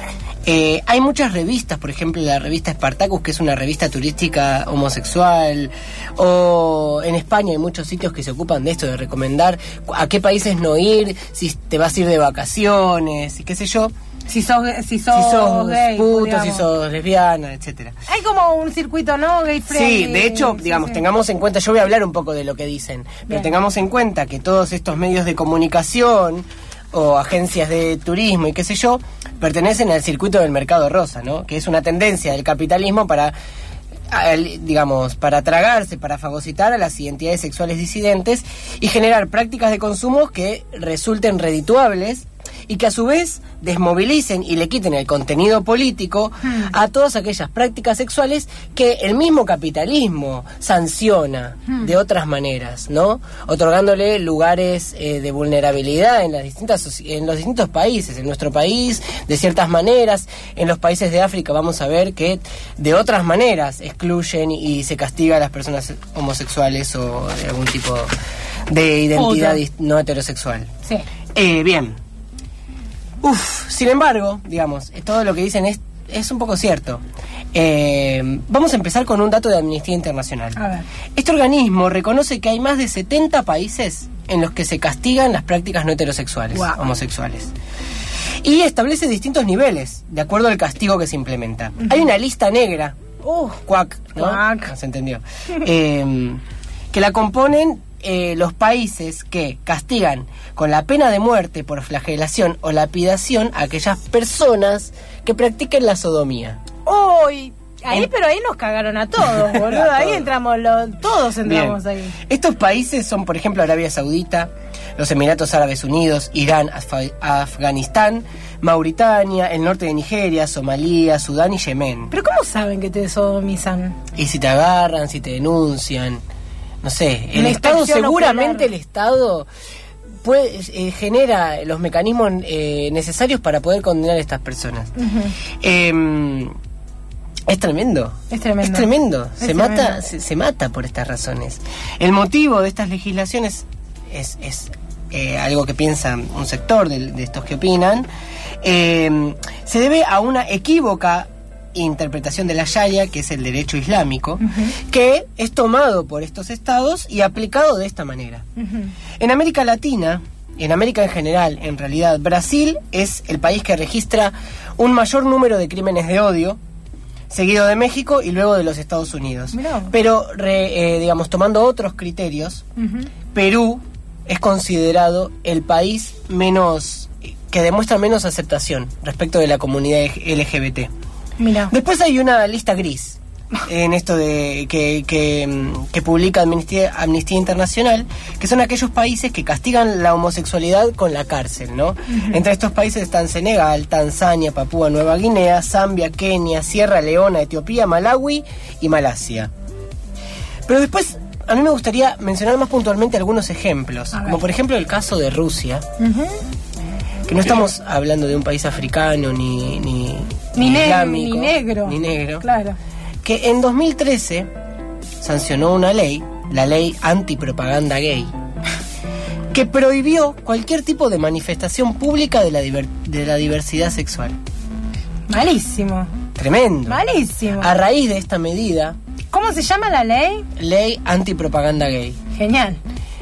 Hay muchas revistas, por ejemplo la revista Spartacus, que es una revista turística homosexual, o en España hay muchos sitios que se ocupan de esto, de recomendar a qué países no ir, si te vas a ir de vacaciones, y qué sé yo. Si sos gay, puto, digamos. si sos lesbiana, etcétera. Hay como un circuito, ¿no? Gay friendly. Sí, de hecho, digamos, tengamos en cuenta, yo voy a hablar un poco de lo que dicen, pero tengamos en cuenta que todos estos medios de comunicación o agencias de turismo y qué sé yo, pertenecen al circuito del mercado rosa, ¿no? Que es una tendencia del capitalismo para, digamos, para tragarse, para fagocitar a las identidades sexuales disidentes y generar prácticas de consumo que resulten redituables y que a su vez desmovilicen y le quiten el contenido político a todas aquellas prácticas sexuales que el mismo capitalismo sanciona de otras maneras, ¿no? Otorgándole lugares de vulnerabilidad en los distintos países. En nuestro país, de ciertas maneras, en los países de África vamos a ver que de otras maneras excluyen y se castiga a las personas homosexuales o de algún tipo de identidad no heterosexual. Sí. Bien. Sin embargo, digamos, todo lo que dicen es un poco cierto. Vamos a empezar con un dato de Amnistía Internacional. A ver. Este organismo reconoce que hay más de 70 países en los que se castigan las prácticas no heterosexuales, homosexuales. Y establece distintos niveles, de acuerdo al castigo que se implementa. Hay una lista negra, cuac, ¿no? No se entendió. Que la componen los países que castigan con la pena de muerte por flagelación o lapidación a aquellas personas que practiquen la sodomía. ¡Uy! Pero ahí nos cagaron a todos, boludo. Ahí entramos, todos entramos ahí. Estos países son, por ejemplo, Arabia Saudita, los Emiratos Árabes Unidos, Irán, Afganistán, Mauritania, el norte de Nigeria, Somalia, Sudán y Yemen. ¿Pero cómo saben que te sodomizan? Y si te agarran, si te denuncian, no sé, el La Estado, inspección seguramente ocular. el Estado genera los mecanismos necesarios para poder condenar a estas personas. Es tremendo. Es tremendo. Es tremendo. Es tremendo. Se mata por estas razones. El motivo de estas legislaciones es algo que piensa un sector de estos que opinan. Se debe a una equívoca interpretación de la Sharia, que es el derecho islámico, que es tomado por estos estados y aplicado de esta manera. En América Latina, en América en general, en realidad, Brasil es el país que registra un mayor número de crímenes de odio, seguido de México y luego de los Estados Unidos. Mirá. Pero, digamos, tomando otros criterios, Perú es considerado el país que demuestra menos aceptación respecto de la comunidad LGBT. Mira. Después hay una lista gris en esto de que publica Amnistía Internacional, que son aquellos países que castigan la homosexualidad con la cárcel, ¿no? Entre estos países están Senegal, Tanzania, Papúa Nueva Guinea, Zambia, Kenia, Sierra Leona, Etiopía, Malawi y Malasia. Pero después a mí me gustaría mencionar más puntualmente algunos ejemplos, como por ejemplo el caso de Rusia. Que no estamos hablando de un país africano ni islámico, ni negro. Claro. Que en 2013 sancionó una ley, la ley antipropaganda gay, que prohibió cualquier tipo de manifestación pública de la diversidad sexual. Malísimo. Tremendo. Malísimo. A raíz de esta medida... ¿Cómo se llama la ley? Ley antipropaganda gay. Genial.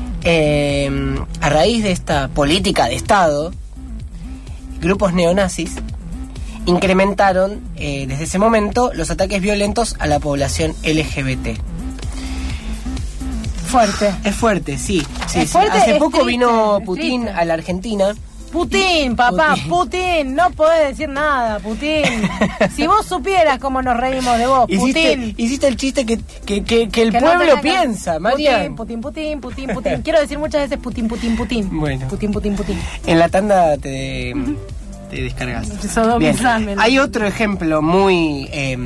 A raíz de esta política de Estado, grupos neonazis incrementaron desde ese momento los ataques violentos a la población LGBT. Fuerte. Es fuerte, sí. Es fuerte, Hace es poco triste, vino es Putin triste. a la Argentina. Putin, papá, Putin. No podés decir nada, Putin. Si vos supieras cómo nos reímos de vos, Putin. Hiciste el chiste que el Que no pueblo tenés que- piensa, María. Putin. Quiero decir muchas veces Putin. Bueno. Putin. En la tanda te descargas. Sodomizame. Bien. Hay otro ejemplo muy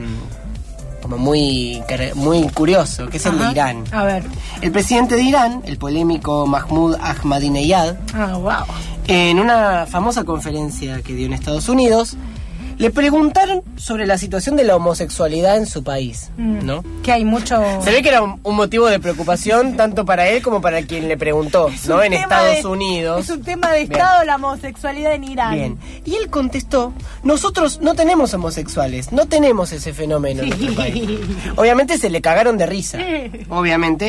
muy curioso, que es el de Irán. A ver. El presidente de Irán, el polémico Mahmoud Ahmadinejad, Wow. en una famosa conferencia que dio en Estados Unidos, Le preguntaron sobre la situación de la homosexualidad en su país, ¿no? Que hay mucho... Se ve que era un motivo de preocupación tanto para él como para quien le preguntó, ¿no? En Estados Unidos. Es un tema de Estado la homosexualidad en Irán. Bien. Y él contestó, nosotros no tenemos homosexuales, no tenemos ese fenómeno en nuestro país. Obviamente se le cagaron de risa, obviamente.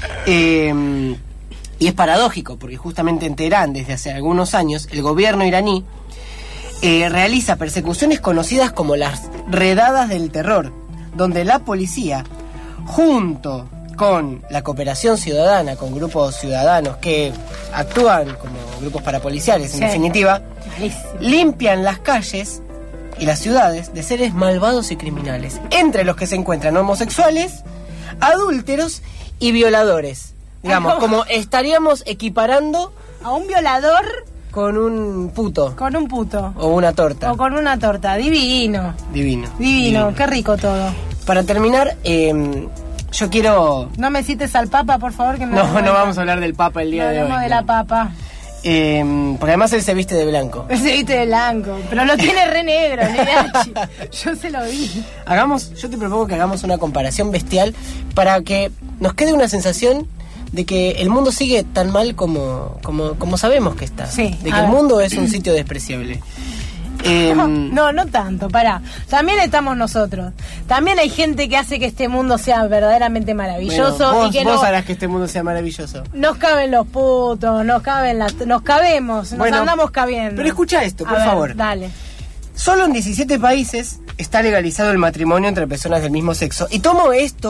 Y es paradójico, porque justamente en Teherán, desde hace algunos años, el gobierno iraní realiza persecuciones conocidas como las redadas del terror, donde la policía, junto con la cooperación ciudadana, con grupos ciudadanos que actúan como grupos parapoliciales, en definitiva, limpian las calles y las ciudades de seres malvados y criminales, entre los que se encuentran homosexuales, adúlteros y violadores. Digamos, como estaríamos equiparando a un violador con un puto. Con un puto. O una torta. O con una torta. Divino. Divino. Qué rico todo. Para terminar, yo quiero... No me cites al Papa, por favor, que me... No vamos a hablar del Papa el día de hoy. Hablamos de la Papa. Porque además él se viste de blanco. Él se viste de blanco, pero lo tiene re negro, yo se lo vi. Yo te propongo que hagamos una comparación bestial para que nos quede una sensación de que el mundo sigue tan mal como sabemos que está. Sí, de que el mundo es un sitio despreciable. No tanto, pará. También estamos nosotros. También hay gente que hace que este mundo sea verdaderamente maravilloso. Bueno, y que vos harás que este mundo sea maravilloso. Nos caben los putos, nos cabemos, nos andamos cabiendo. Pero escucha esto, por favor. Dale. Solo en 17 países está legalizado el matrimonio entre personas del mismo sexo. Y tomo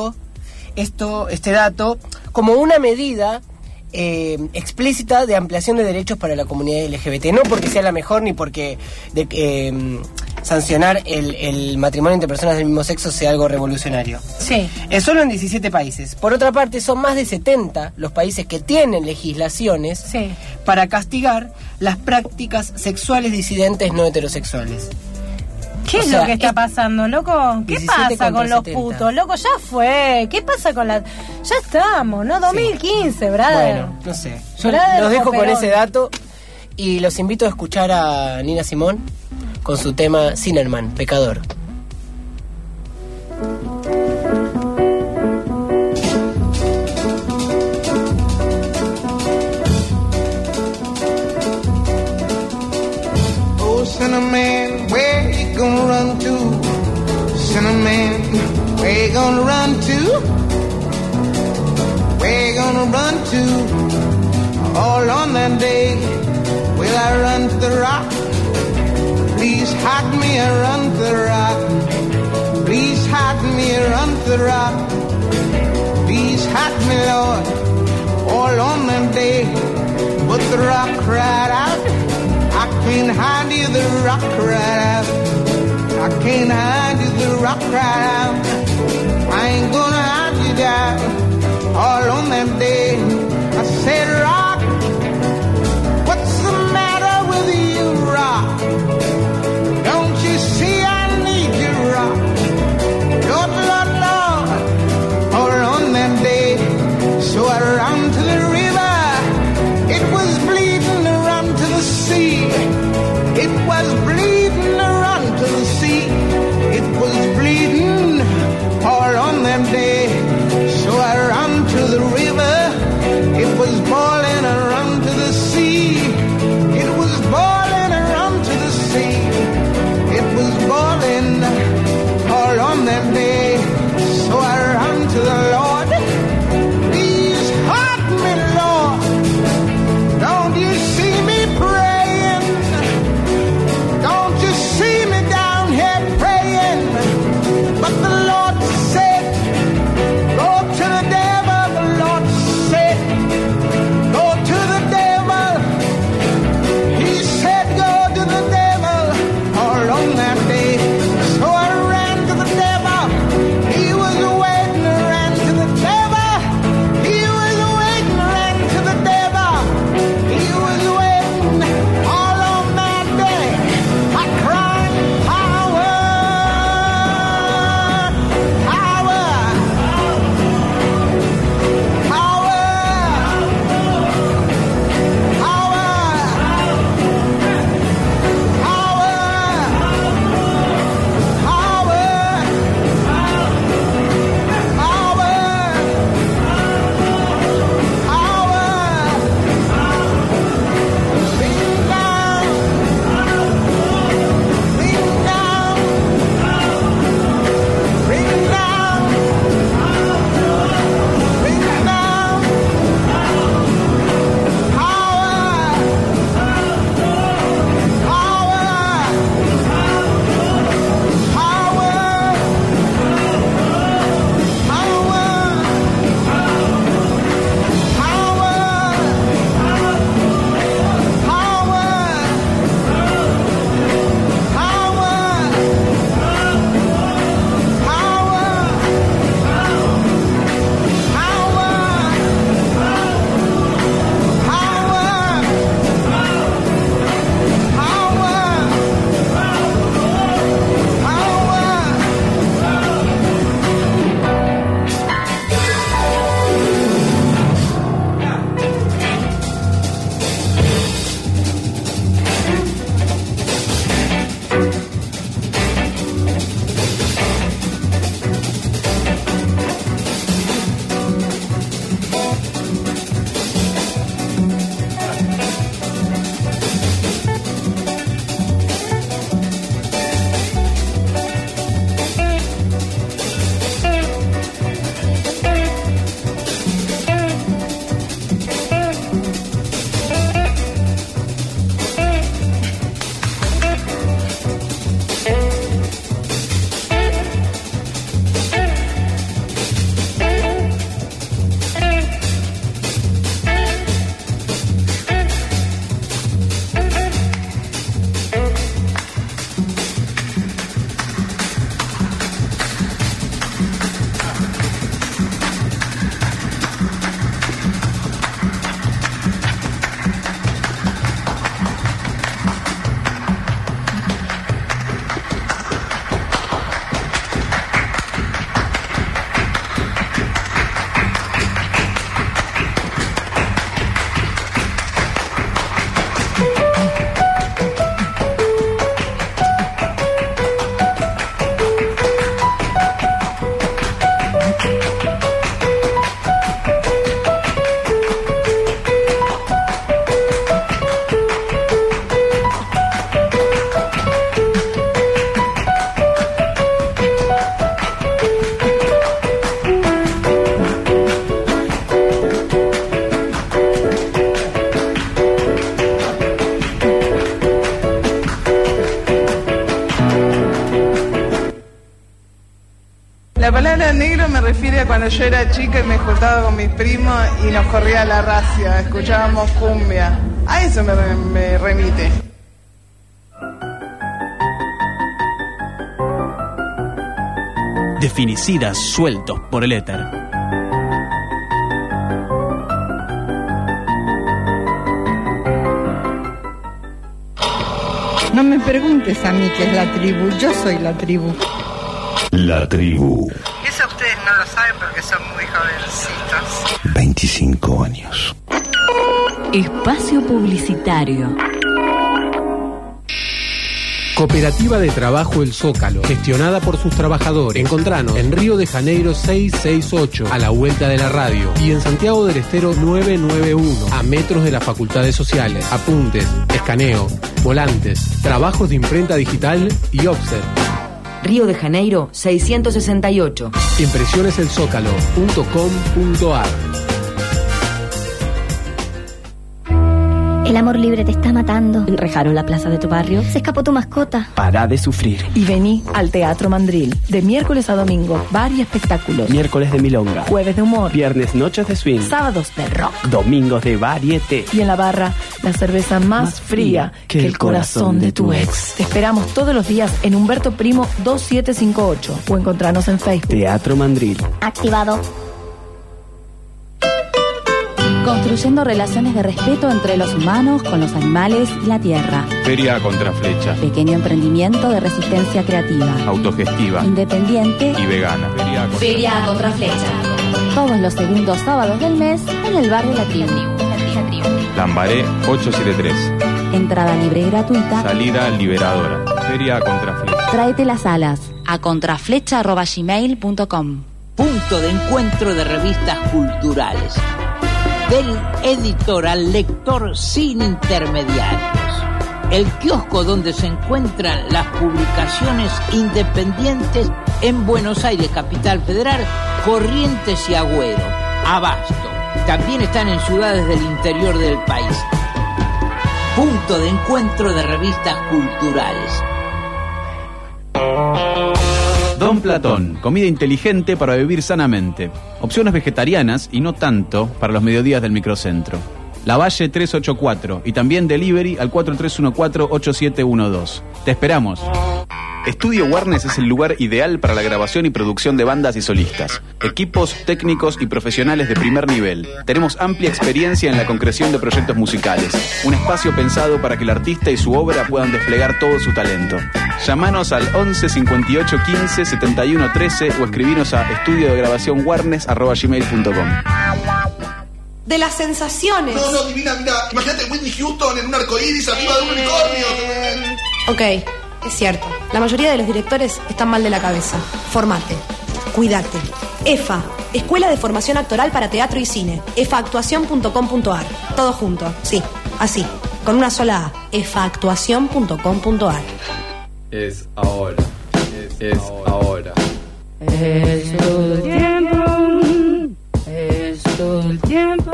este dato como una medida explícita de ampliación de derechos para la comunidad LGBT, no porque sea la mejor ni porque sancionar el matrimonio entre personas del mismo sexo sea algo revolucionario. Sí. Solo en 17 países. Por otra parte, son más de 70 los países que tienen legislaciones para castigar las prácticas sexuales disidentes no heterosexuales. ¿Qué es lo que está pasando, loco? ¿Qué pasa con los putos? Loco, ya fue. ¿Qué pasa con la...? Ya estamos, ¿no? 2015, brother. Bueno, no sé. Yo los dejo con ese dato y los invito a escuchar a Nina Simone con su tema Sinnerman, Pecador. Sinnerman, where you gonna run to? Sinnerman, where you gonna run to? Where you gonna run to? All on that day, will I run to the rock? Please hide me and run to the rock. Please hide me and run to the rock. Please hide me, Lord, all on that day. But the rock cried out, I can't hide you, the rock cried out. I can't hide you, the rock cried out. I ain't gonna hide you down all on that day. I said, rock, what's the matter with you, rock? Don't you see I need you, rock? Lord, Lord, Lord, all on that day. So I ran to the river, it was bleeding to run to the sea. It was bleeding to run to the sea. It was bleeding all on that day. So I ran to the river. desfile cuando yo era chica y me juntaba con mis primos y nos corría la racia, escuchábamos cumbia. A eso me remite. Definicidas sueltos por el éter. No me preguntes a mí qué es la tribu, yo soy la tribu. La tribu. Eso ustedes no lo saben porque son muy jovencitos. 25 años. Espacio publicitario. Cooperativa de Trabajo El Zócalo, gestionada por sus trabajadores. Encontranos en Río de Janeiro 668, a la vuelta de la radio, y en Santiago del Estero 991, a metros de las facultades sociales. Apuntes, escaneo, volantes, trabajos de imprenta digital y offset. Río de Janeiro 668. Impresioneselzócalo.com.ar. El amor libre te está matando. Enrejaron la plaza de tu barrio. Se escapó tu mascota. Para de sufrir. Y vení al Teatro Mandril. De miércoles a domingo, varios espectáculos. Miércoles de milonga. Jueves de humor. Viernes noches de swing. Sábados de rock. Domingos de varieté. Y en la barra, la cerveza más fría que el corazón de tu ex. Te esperamos todos los días en Humberto Primo 2758 o encontrarnos en Facebook. Teatro Mandril. Activado. Construyendo relaciones de respeto entre los humanos con los animales y la tierra. Feria Contraflecha. Pequeño emprendimiento de resistencia creativa. Autogestiva. Independiente. Y vegana. Feria Contraflecha. Todos los segundos sábados del mes en el barrio La Tribu. Lambaré 873. Entrada libre y gratuita. Salida liberadora. Feria Contraflecha. Tráete las alas a contraflecha@gmail.com. Punto de encuentro de revistas culturales. Del editor al lector sin intermediarios. El kiosco donde se encuentran las publicaciones independientes en Buenos Aires, Capital Federal, Corrientes y Agüero. Abasto. También están en ciudades del interior del país. Punto de encuentro de revistas culturales. Don Platón, comida inteligente para vivir sanamente. Opciones vegetarianas y no tanto para los mediodías del microcentro. Lavalle 384 y también delivery al 4314-8712. Te esperamos. Estudio Warnes es el lugar ideal para la grabación y producción de bandas y solistas. Equipos técnicos y profesionales de primer nivel. Tenemos amplia experiencia en la concreción de proyectos musicales. Un espacio pensado para que el artista y su obra puedan desplegar todo su talento. Llámanos al 11 58 15 71 13 o escribinos a estudiodegrabacionwarnes@gmail.com. De las sensaciones. No, divina, mira, imagínate Whitney Houston en un arcoíris arriba de un unicornio. Ok, es cierto. La mayoría de los directores están mal de la cabeza. Formate. Cuídate. EFA, Escuela de Formación Actoral para Teatro y Cine. efaactuación.com.ar. Todo junto, sí, así, con una sola A. efaactuación.com.ar. Es ahora. Es ahora. Es todo el tiempo. Es todo el tiempo.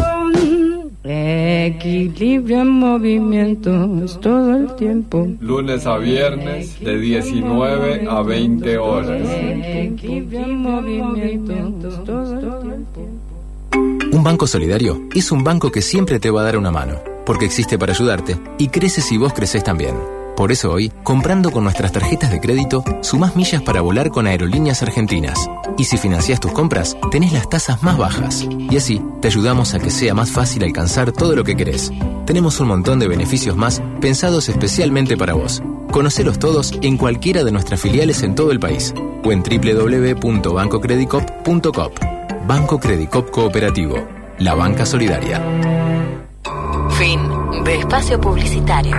Equilibrio en movimiento. Es todo el tiempo. Lunes a viernes de 19 a 20 horas. Equilibrio en movimiento. Es todo el tiempo. Un banco solidario es un banco que siempre te va a dar una mano, porque existe para ayudarte y crece si vos crecés también. Por eso hoy, comprando con nuestras tarjetas de crédito, sumás millas para volar con Aerolíneas Argentinas. Y si financiás tus compras, tenés las tasas más bajas. Y así, te ayudamos a que sea más fácil alcanzar todo lo que querés. Tenemos un montón de beneficios más pensados especialmente para vos. Conocelos todos en cualquiera de nuestras filiales en todo el país o en www.bancocredicop.com. Banco Credicop Cooperativo. La banca solidaria. Fin de espacio publicitario.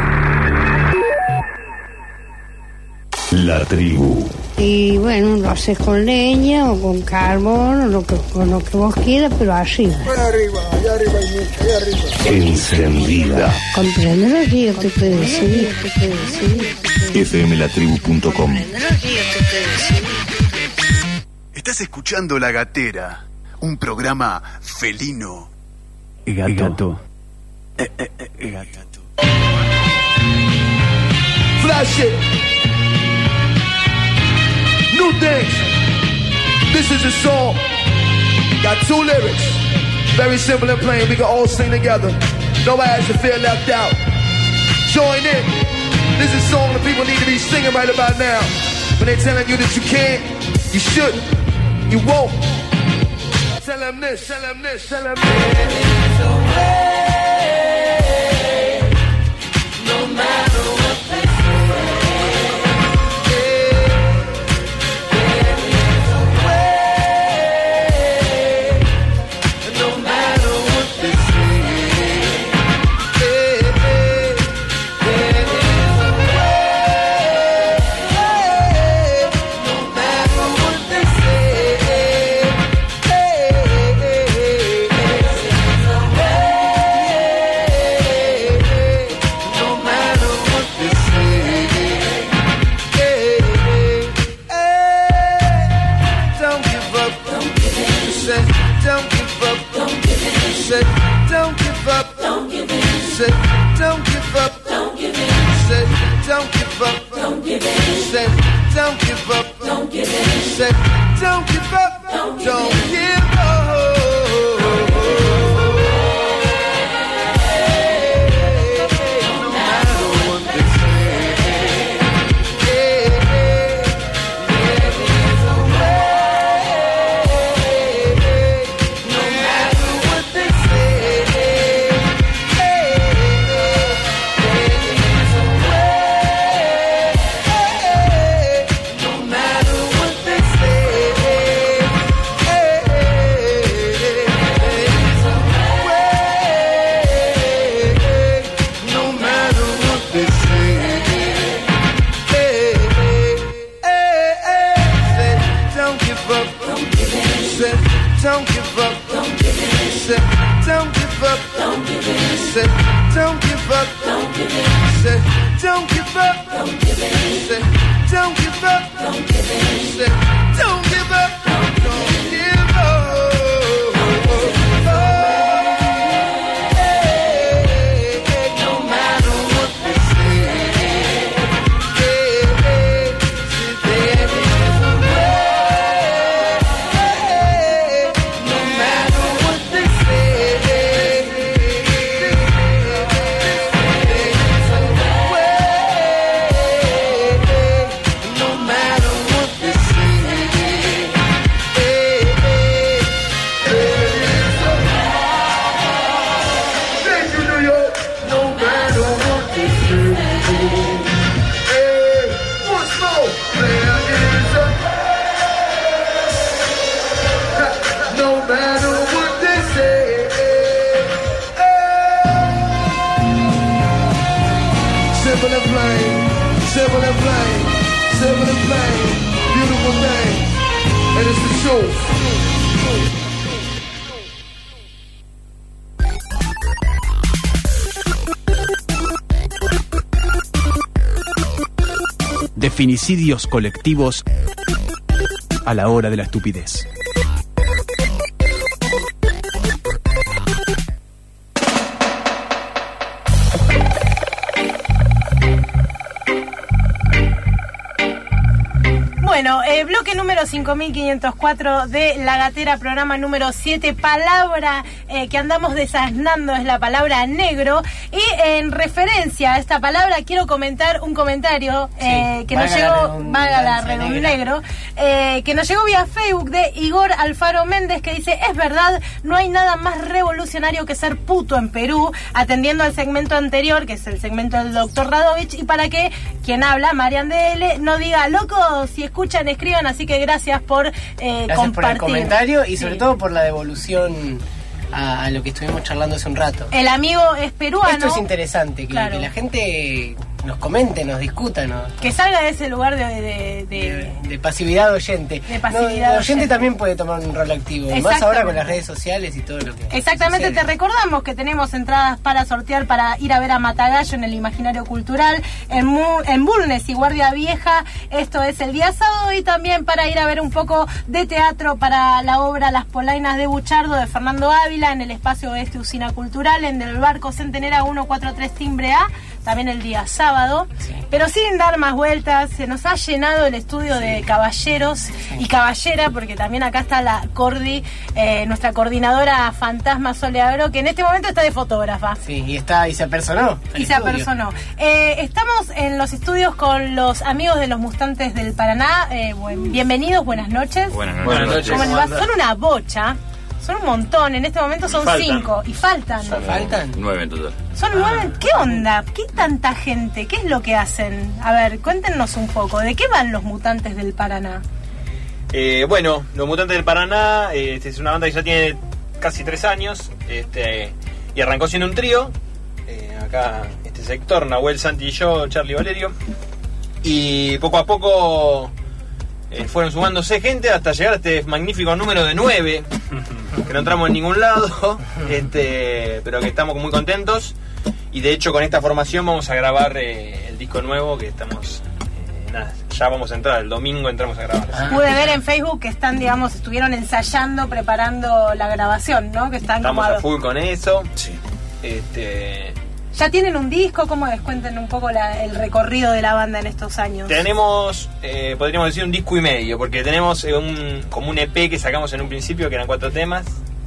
La tribu. Y bueno, lo haces con leña o con carbón o con lo que vos quieras, pero arriba. Allá arriba hay mucho, allá arriba. Encendida. Comprende los días que te decís. fmlatribu.com. Estás escuchando La Gatera, un programa felino. Gato. Gato. Flash it. New things. This is a song Got 2 lyrics, very simple and plain. We can all sing together. Nobody has to feel left out. Join in. This is a song that people need to be singing right about now. When they're telling you that you can't, you shouldn't, you won't. Tell them this, tell them this, tell them this. There is a way, no matter what they say. Definicidios colectivos a la hora de la estupidez. Bueno, bloque número 5504 de La Gatera, programa número 7. Palabra que andamos desasnando es la palabra negro. Y en referencia a esta palabra quiero comentar un comentario que nos llegó, negro, que nos llegó vía Facebook de Igor Alfaro Méndez, que dice: es verdad, no hay nada más revolucionario que ser puto en Perú, atendiendo al segmento anterior, que es el segmento del doctor Radovich, y para que quien habla, Marian DL, no diga loco, si escuchan, escriban. Así que gracias por compartir. Por el comentario y sobre todo por la devolución a lo que estuvimos charlando hace un rato. El amigo es peruano. Esto es interesante, que la gente nos comente, nos discuta, que salga de ese lugar de pasividad oyente. De pasividad el oyente también puede tomar un rol activo, más ahora con las redes sociales y todo lo que exactamente sucede. Te recordamos que tenemos entradas para sortear para ir a ver a Matagallo en el Imaginario Cultural, en Bulnes y Guardia Vieja. Esto es el día sábado, y también para ir a ver un poco de teatro para la obra Las Polainas de Buchardo de Fernando Ávila en el espacio Oeste Usina Cultural, en el Barco Centenera 143 Timbre A. también el día sábado. Pero sin dar más vueltas, se nos ha llenado el estudio de caballeros y caballera, porque también acá está la Cordi, nuestra coordinadora fantasma Soleagro, que en este momento está de fotógrafa. Sí, y se apersonó. Estamos en los estudios con los amigos de los Mutantes del Paraná. Bienvenidos, buenas noches. Buenas noches. ¿Cómo les va? Son una bocha. Son un montón, en este momento son 5 y faltan. ¿Faltan? 9 en total. Son 9. ¿Qué onda? ¿Qué tanta gente? ¿Qué es lo que hacen? A ver, cuéntenos un poco. ¿De qué van los Mutantes del Paraná? Bueno, los Mutantes del Paraná es una banda que ya tiene casi 3 años y arrancó siendo un trío. Acá, este sector, Nahuel, Santi y yo, Charlie, Valerio. Y poco a poco fueron sumándose gente hasta llegar a este magnífico número de 9. Que no entramos en ningún lado, pero que estamos muy contentos. Y de hecho con esta formación vamos a grabar el disco nuevo que estamos... ya vamos a entrar, el domingo entramos a grabar. Pude ver en Facebook que estuvieron ensayando, preparando la grabación, ¿no? Que estamos a full con eso. Sí. ¿Ya tienen un disco? ¿Cómo les cuenten un poco el recorrido de la banda en estos años? Tenemos, podríamos decir, un disco y medio, porque tenemos como un EP que sacamos en un principio, que eran 4 temas,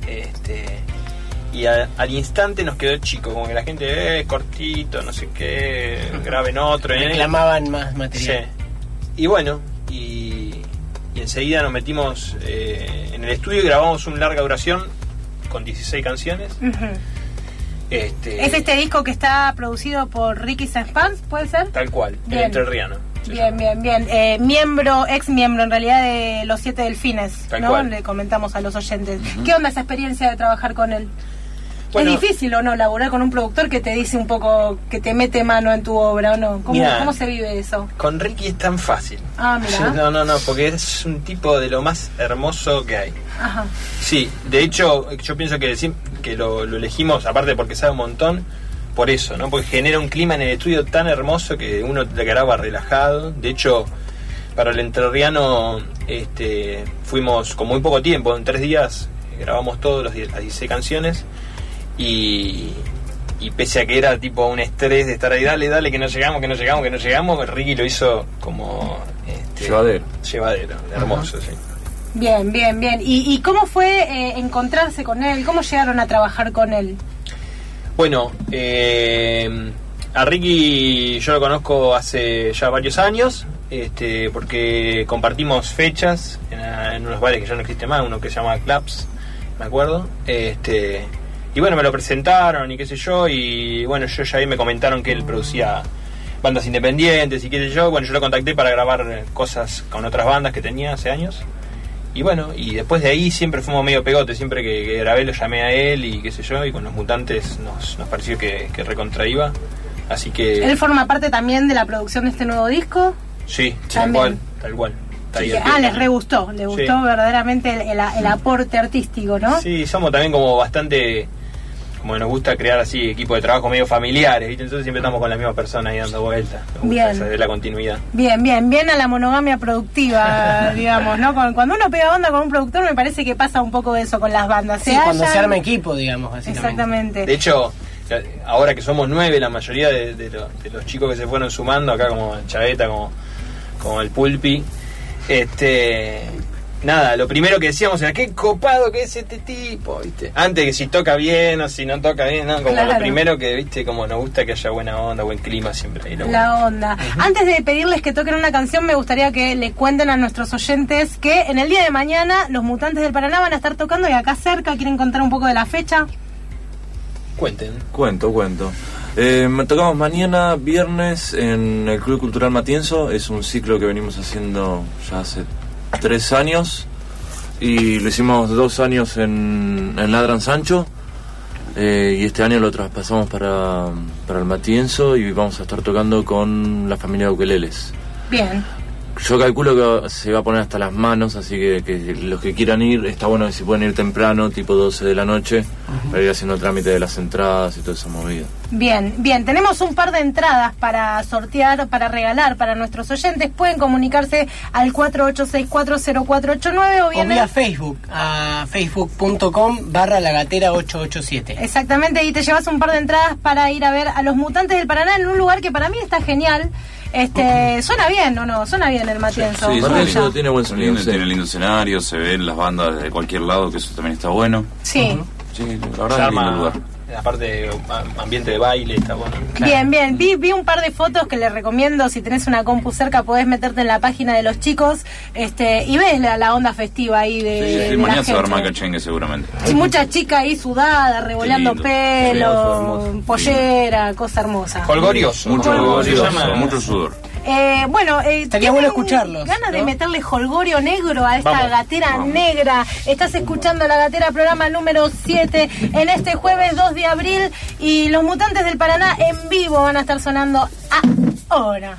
y al instante nos quedó chico, como que la gente, cortito, no sé qué, graben otro. Reclamaban más material. Sí. Y bueno, y enseguida nos metimos en el estudio y grabamos un larga duración con 16 canciones. Uh-huh. ¿Es este disco que está producido por Ricky Sanspans, puede ser? Tal cual, bien. El entrerriano. Bien. Ex miembro en realidad de Los 7 Delfines, tal ¿no? Cual. Le comentamos a los oyentes. Uh-huh. ¿Qué onda esa experiencia de trabajar con él? Bueno, ¿es difícil o no laburar con un productor que te dice un poco, que te mete mano en tu obra o no? ¿Cómo se vive eso? Con Ricky es tan fácil. Ah, mira. No, porque es un tipo de lo más hermoso que hay. Ajá. Sí, de hecho, yo pienso que lo elegimos, aparte porque sabe un montón, por eso, ¿no? Porque genera un clima en el estudio tan hermoso que uno le graba relajado. De hecho, para el entrerriano fuimos con muy poco tiempo, en 3 días grabamos todas las 16 canciones. Y pese a que era tipo un estrés de estar ahí, dale, que no llegamos, Ricky lo hizo como llevadero, hermoso, sí. Bien. ¿Y cómo fue encontrarse con él? ¿Cómo llegaron a trabajar con él? Bueno, a Ricky yo lo conozco hace ya varios años, porque compartimos fechas en unos bares que ya no existe más, uno que se llama Clubs, me acuerdo, y bueno, me lo presentaron y qué sé yo, y bueno, yo ya ahí me comentaron que él producía bandas independientes y qué sé yo. Bueno, yo lo contacté para grabar cosas con otras bandas que tenía hace años. Y bueno, y después de ahí siempre fuimos medio pegote, siempre que grabé lo llamé a él y qué sé yo, y con los Mutantes nos pareció que recontraíba. Así que... ¿Él forma parte también de la producción de este nuevo disco? Sí, tal cual. Sí, les re gustó, le gustó verdaderamente el aporte artístico, ¿no? Sí, somos también como bastante... como nos gusta crear así equipos de trabajo medio familiares, ¿viste? Entonces siempre estamos con la misma persona ahí dando vueltas. Me gusta esa de la continuidad. Bien a la monogamia productiva, digamos, ¿no? Cuando uno pega onda con un productor, me parece que pasa un poco de eso con las bandas. Sí, cuando se arma equipo, digamos, básicamente. Exactamente. De hecho, ahora que somos 9, la mayoría de los chicos que se fueron sumando, acá como Chaveta, como el Pulpi, nada, lo primero que decíamos era qué copado que es este tipo, ¿viste? Antes que si toca bien o si no toca bien, ¿no? Como claro. Lo primero que, ¿viste? Como nos gusta que haya buena onda, buen clima siempre. Ahí la onda. Uh-huh. Antes de pedirles que toquen una canción, me gustaría que le cuenten a nuestros oyentes que en el día de mañana los Mutantes del Paraná van a estar tocando y acá cerca. ¿Quieren contar un poco de la fecha? Cuenten. Cuento. Tocamos mañana, viernes, en el Club Cultural Matienzo. Es un ciclo que venimos haciendo ya hace 3 años y lo hicimos 2 años en Ladran Sancho, y este año lo traspasamos para el Matienzo y vamos a estar tocando con la familia de Ukeleles. Bien. Yo calculo que se va a poner hasta las manos, así que los que quieran ir, está bueno que si pueden ir temprano, tipo 12 de la noche, para ir haciendo el trámite de las entradas y toda esa movida. Bien, tenemos un par de entradas para sortear, para regalar para nuestros oyentes. Pueden comunicarse al 48640489 o bien vía Facebook, a facebook.com/lagatera887. Exactamente, y te llevas un par de entradas para ir a ver a los Mutantes del Paraná en un lugar que para mí está genial. Suena bien, ¿o no? Suena bien el Matienzo. Sí, Matienzo tiene buen sonido. Tiene lindo escenario, se ven las bandas de cualquier lado, que eso también está bueno. Sí. Sí, la verdad es lindo lugar. Aparte, ambiente de baile, está bueno. Bien, vi un par de fotos que les recomiendo. Si tenés una compu cerca, podés meterte en la página de los chicos y ves la onda festiva ahí de Sí, mañana se va a gente. armar cachengue seguramente. Y mucha chica ahí sudada, revolando pelo, pollera, cosa hermosa. Holgorioso. Mucho sudor. Estaría bueno escucharlos. Ganas de ¿no? meterle holgorio negro a esta Vamos. gatera negra. Estás escuchando La Gatera, programa número 7, en este jueves 2 de abril. Y los Mutantes del Paraná en vivo van a estar sonando ahora.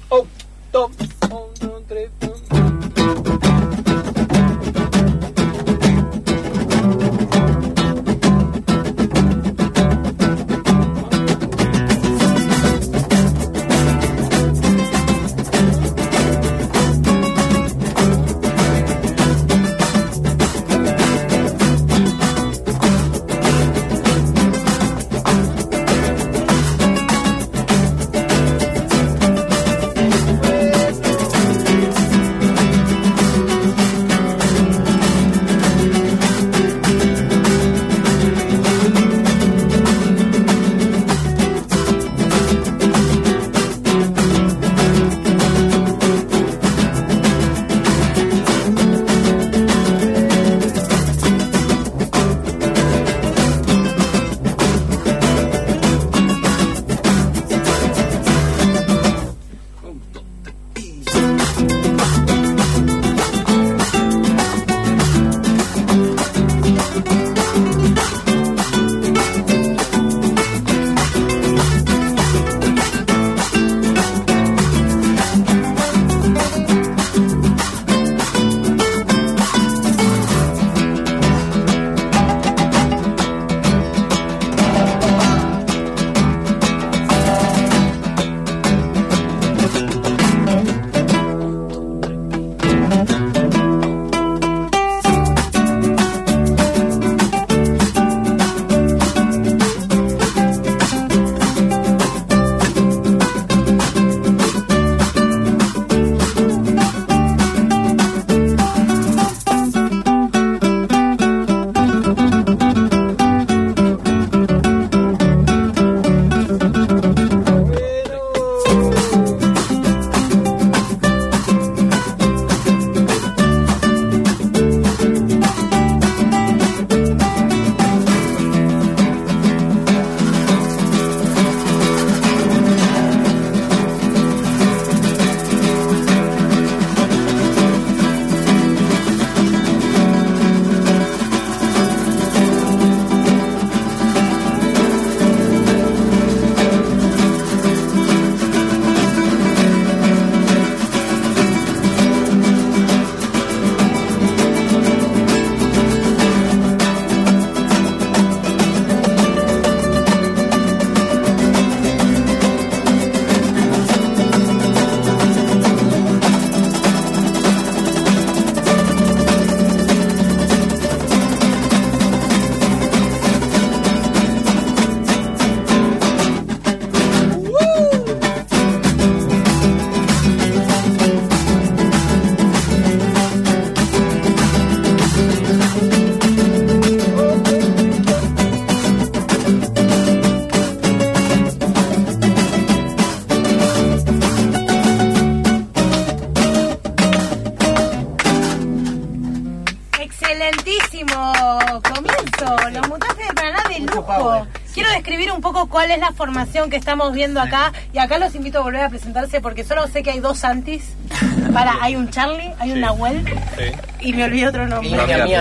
Quiero describir un poco cuál es la formación que estamos viendo acá. Y acá los invito a volver a presentarse porque solo sé que hay dos Santis. Hay un Charlie, hay un Nahuel. Y me olvidé otro nombre.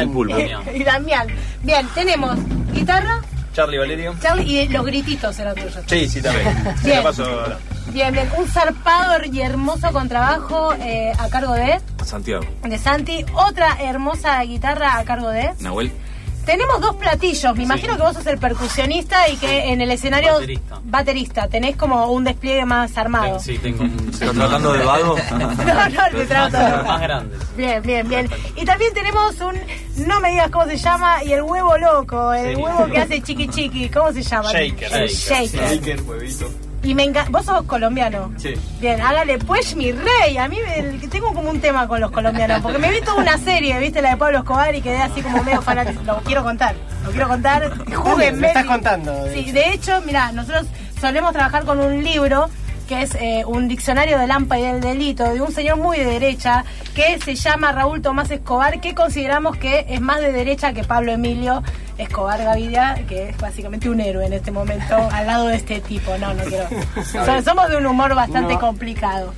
Y Damián. Bien, tenemos guitarra. Charlie Valerio. Charlie y los grititos eran tuyos. Sí, también. Bien. Paso ahora. Bien, un zarpado y hermoso contrabajo a cargo de Santiago. De Santi. Otra hermosa guitarra a cargo de Nahuel. Tenemos 2 platillos. Me imagino que vos sos el percusionista y que en el escenario... Baterista. Tenés como un despliegue más armado. Sí, tengo un... ¿Estás tratando de vago? No, te trato de más grandes. Bien. Y también tenemos un... No me digas cómo se llama. Y el huevo loco. El huevo que hace chiqui. ¿Cómo se llama? Shaker. Huevito. Y me encanta. ¿Vos sos colombiano? Sí. Bien, hágale pues mi rey. A mí tengo como un tema con los colombianos. Porque me vi toda una serie, ¿viste? La de Pablo Escobar y quedé así como medio fanático. Lo quiero contar. Júguenme. Me estás contando. Sí, de hecho, mirá, nosotros solemos trabajar con un libro que es un diccionario del AMPA y del delito de un señor muy de derecha que se llama Raúl Tomás Escobar, que consideramos que es más de derecha que Pablo Emilio Escobar Gaviria, que es básicamente un héroe en este momento al lado de este tipo. No quiero. Somos de un humor bastante complicado.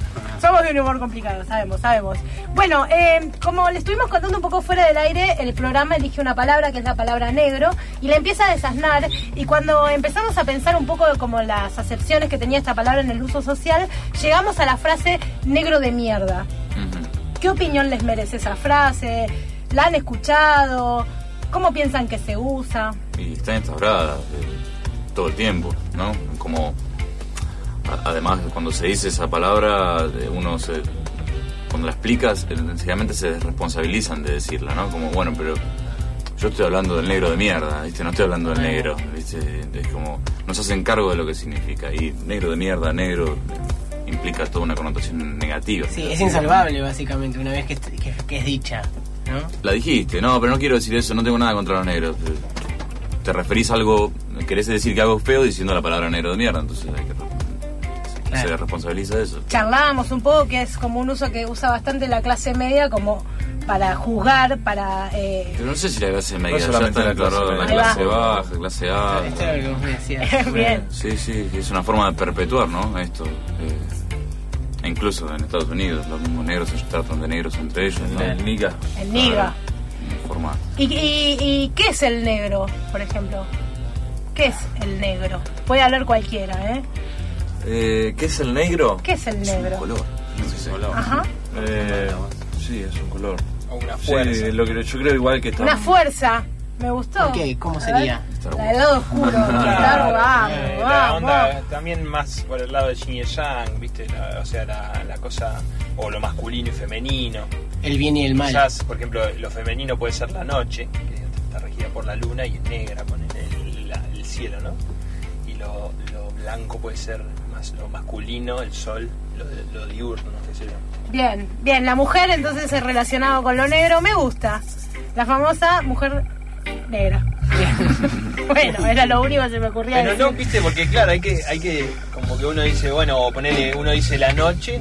Sabemos. Bueno, como le estuvimos contando un poco fuera del aire, el programa elige una palabra que es la palabra negro y la empieza a desasnar, y cuando empezamos a pensar un poco como las acepciones que tenía esta palabra en el uso social, llegamos a la frase negro de mierda. ¿Qué opinión les merece esa frase? ¿La han escuchado? ¿Cómo piensan que se usa? Y está instaurada todo el tiempo, ¿no? Como... Además, cuando se dice esa palabra, cuando la explicas, sencillamente se desresponsabilizan de decirla, ¿no? Como, bueno, pero yo estoy hablando del negro de mierda, ¿viste? No estoy hablando del negro, ¿viste? Es como, no se hacen cargo de lo que significa. Y negro de mierda, negro, implica toda una connotación negativa. Sí, es insalvable, básicamente, una vez que es dicha, ¿no? La dijiste, no, pero no quiero decir eso, no tengo nada contra los negros. Te referís a algo, querés decir que algo es feo diciendo la palabra negro de mierda, entonces hay que... Se responsabiliza de eso. Charlábamos un poco que es como un uso que usa bastante la clase media como para juzgar, para... Pero no sé si la clase media, no ya está declarado en la clase baja, clase A. Esto es lo que vos me decías. Bien. Sí, es una forma de perpetuar, ¿no? Esto. Incluso en Estados Unidos, los mismos negros se tratan de negros entre ellos, ¿no? El niga. ¿Y qué es el negro, por ejemplo? ¿Qué es el negro? Puede hablar cualquiera, ¿eh? ¿Qué es el negro? ¿Qué es el negro? Es un color. Ajá. Sí, es un color. O una fuerza. Sí, lo que yo creo igual que está... Una fuerza. Me gustó. Ok, ¿cómo sería? La del lado oscuro. Claro, vamos. La onda también más por el lado de yin y yang, ¿viste? La cosa, o lo masculino y femenino. El bien y el mal. Quizás, por ejemplo, lo femenino puede ser la noche, que está regida por la luna, y es negra, con el cielo, ¿no? Y lo blanco puede ser más lo masculino, el sol, lo diurno, qué sé yo. Bien, la mujer entonces es relacionado con lo negro, me gusta. La famosa mujer negra. Bueno, era lo único que se me ocurría. Pero decir. no, viste, porque claro, hay que como que uno dice, bueno, uno dice la noche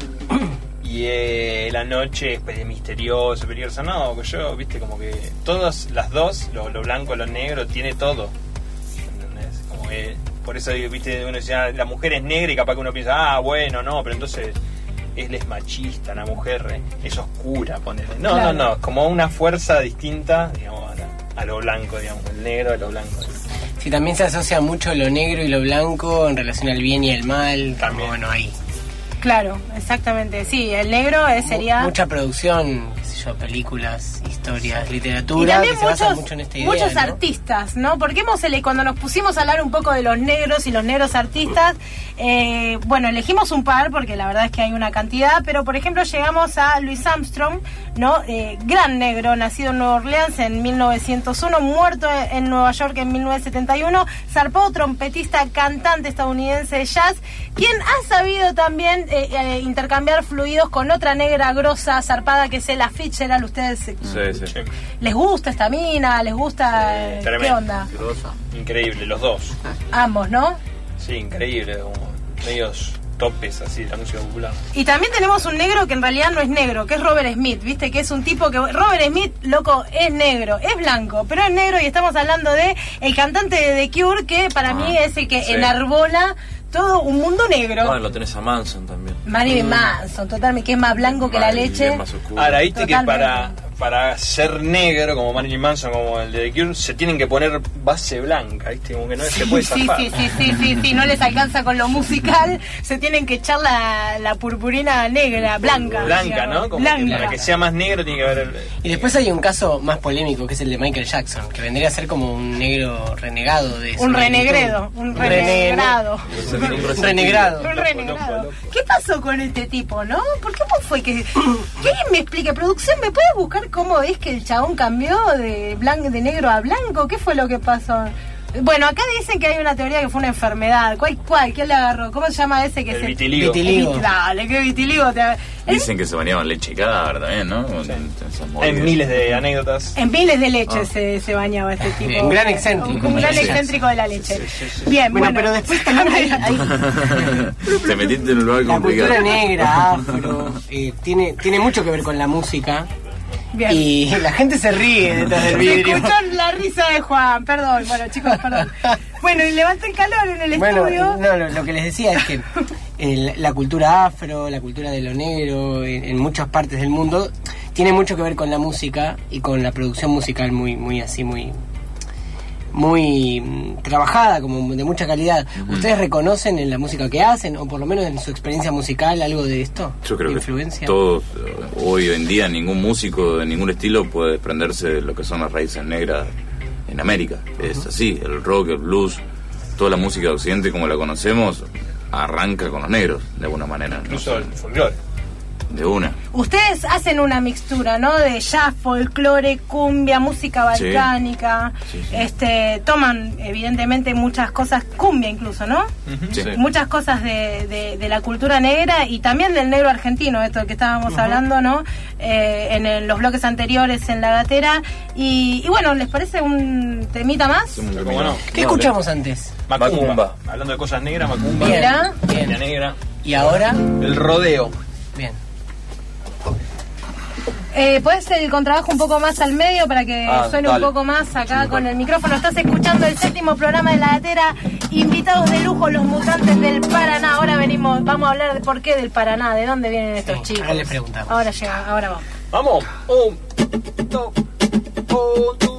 y la noche es misterioso, peligroso. No, yo, viste, como que todas las dos, lo blanco, lo negro, tiene todo. ¿Entendés? Como que, por eso, viste, uno dice, la mujer es negra y capaz que uno piensa, bueno, no, pero entonces él es machista, la mujer es oscura, ponele. No, claro. No, como una fuerza distinta, digamos, a lo blanco, digamos, el negro a lo blanco. Sí, también se asocia mucho lo negro y lo blanco en relación al bien y el mal. También. Bueno, ahí. Claro, exactamente. Sí, el negro sería... Mucha producción, qué sé yo, películas, historias, literatura, y que se basa mucho en esta idea, muchos ¿no? artistas, ¿no? Porque cuando nos pusimos a hablar un poco de los negros y los negros artistas, bueno, elegimos un par porque la verdad es que hay una cantidad, pero por ejemplo llegamos a Louis Armstrong, ¿no? Gran negro, nacido en Nueva Orleans en 1901, muerto en Nueva York en 1971, zarpado trompetista, cantante estadounidense de jazz, quien ha sabido también intercambiar fluidos con otra negra grosa, zarpada, que es Ella Fitzgerald. Ustedes sí. ¿Les gusta esta mina? ¿Les gusta? ¿Qué onda? Increíble, los dos. Ambos, ¿no? Sí, increíble, como medios topes así de la música popular. Y también tenemos un negro que en realidad no es negro, que es Robert Smith, ¿viste? Que es un tipo que... Robert Smith, loco, es negro, es blanco, pero es negro, y estamos hablando de el cantante de The Cure, que para mí es el que enarbola todo un mundo negro. Bueno, lo tenés a Manson también. Marilyn Manson, totalmente, que es más blanco que la leche. Ahora, viste que para ser negro, como Marilyn Manson, como el de The Cure, se tienen que poner base blanca, ¿viste? Como que no se puede zafar. Sí, no les alcanza con lo musical, se tienen que echar la purpurina negra, blanca. Blanca, ¿no? Como blanca. Que para que sea más negro tiene que haber... Y después hay un caso más polémico, que es el de Michael Jackson, que vendría a ser como un negro renegado de... Un renegrado. ¿Qué pasó con este tipo, no? ¿Por qué fue que alguien me explique? Producción, ¿me puede buscar cómo es que el chabón cambió de negro a blanco? ¿Qué fue lo que pasó? Bueno, acá dicen que hay una teoría que fue una enfermedad. ¿Cuál? ¿Quién le agarró? ¿Cómo se llama ese que el se... vitiligo. Dale, qué vitiligo. Dicen que se bañaban leche y cadáver también, ¿no? Hay miles de anécdotas. En miles de leche se bañaba este tipo. Un gran excéntrico. Un gran excéntrico de la leche. Bien, bueno, pero después también hay Te metiste en un lugar complicado. La cultura negra, afro, tiene mucho que ver con la música. Bien. Y la gente se ríe detrás del vidrio. Escuchó la risa de Juan, perdón. Bueno, chicos, perdón. Bueno, y levanta el calor en el estudio. No, lo que les decía es que la cultura afro, la cultura de lo negro, en muchas partes del mundo, tiene mucho que ver con la música y con la producción musical muy trabajada, como de mucha calidad. ¿Ustedes reconocen en la música que hacen, o por lo menos en su experiencia musical, algo de esto? Yo creo influencia? Que todos, hoy en día, ningún músico de ningún estilo puede desprenderse de lo que son las raíces negras en América. Es así, el rock, el blues, toda la música de Occidente como la conocemos, arranca con los negros, de alguna manera. Incluso el folclore. De una. Ustedes hacen una mixtura, ¿no? De jazz, folclore, cumbia, música balcánica. Sí. Toman, evidentemente, muchas cosas, cumbia incluso, ¿no? Sí. Muchas cosas de la cultura negra y también del negro argentino, esto que estábamos hablando, ¿no? En los bloques anteriores en La Gatera. Y bueno, ¿les parece un temita más? Sí, Bueno, ¿Qué escuchamos antes? Macumba. Hablando de cosas negras, Macumba. Bien. La negra. ¿Y ahora? El rodeo. Bien. ¿Puedes el contrabajo un poco más al medio para que suene un poco más acá con el micrófono? Estás escuchando el 7º programa de La Gatera. Invitados de lujo, los mutantes del Paraná. Ahora vamos a hablar de por qué del Paraná, de dónde vienen estos chicos. Ahora les preguntamos. Ahora vamos. Vamos. 1, 2, 1, 2.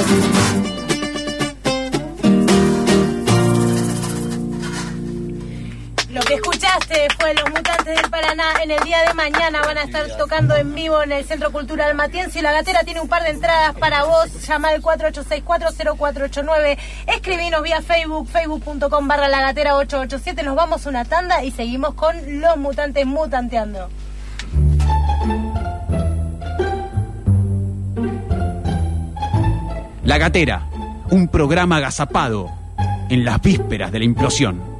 Lo que escuchaste fue Los Mutantes del Paraná. En el día de mañana van a estar tocando en vivo en el Centro Cultural Matienzo y La Gatera tiene un par de entradas para vos. Llama al 48640489. Escribinos vía Facebook, facebook.com/lagatera887. Nos vamos a una tanda y seguimos con Los Mutantes mutanteando. La Gatera, un programa agazapado en las vísperas de la implosión.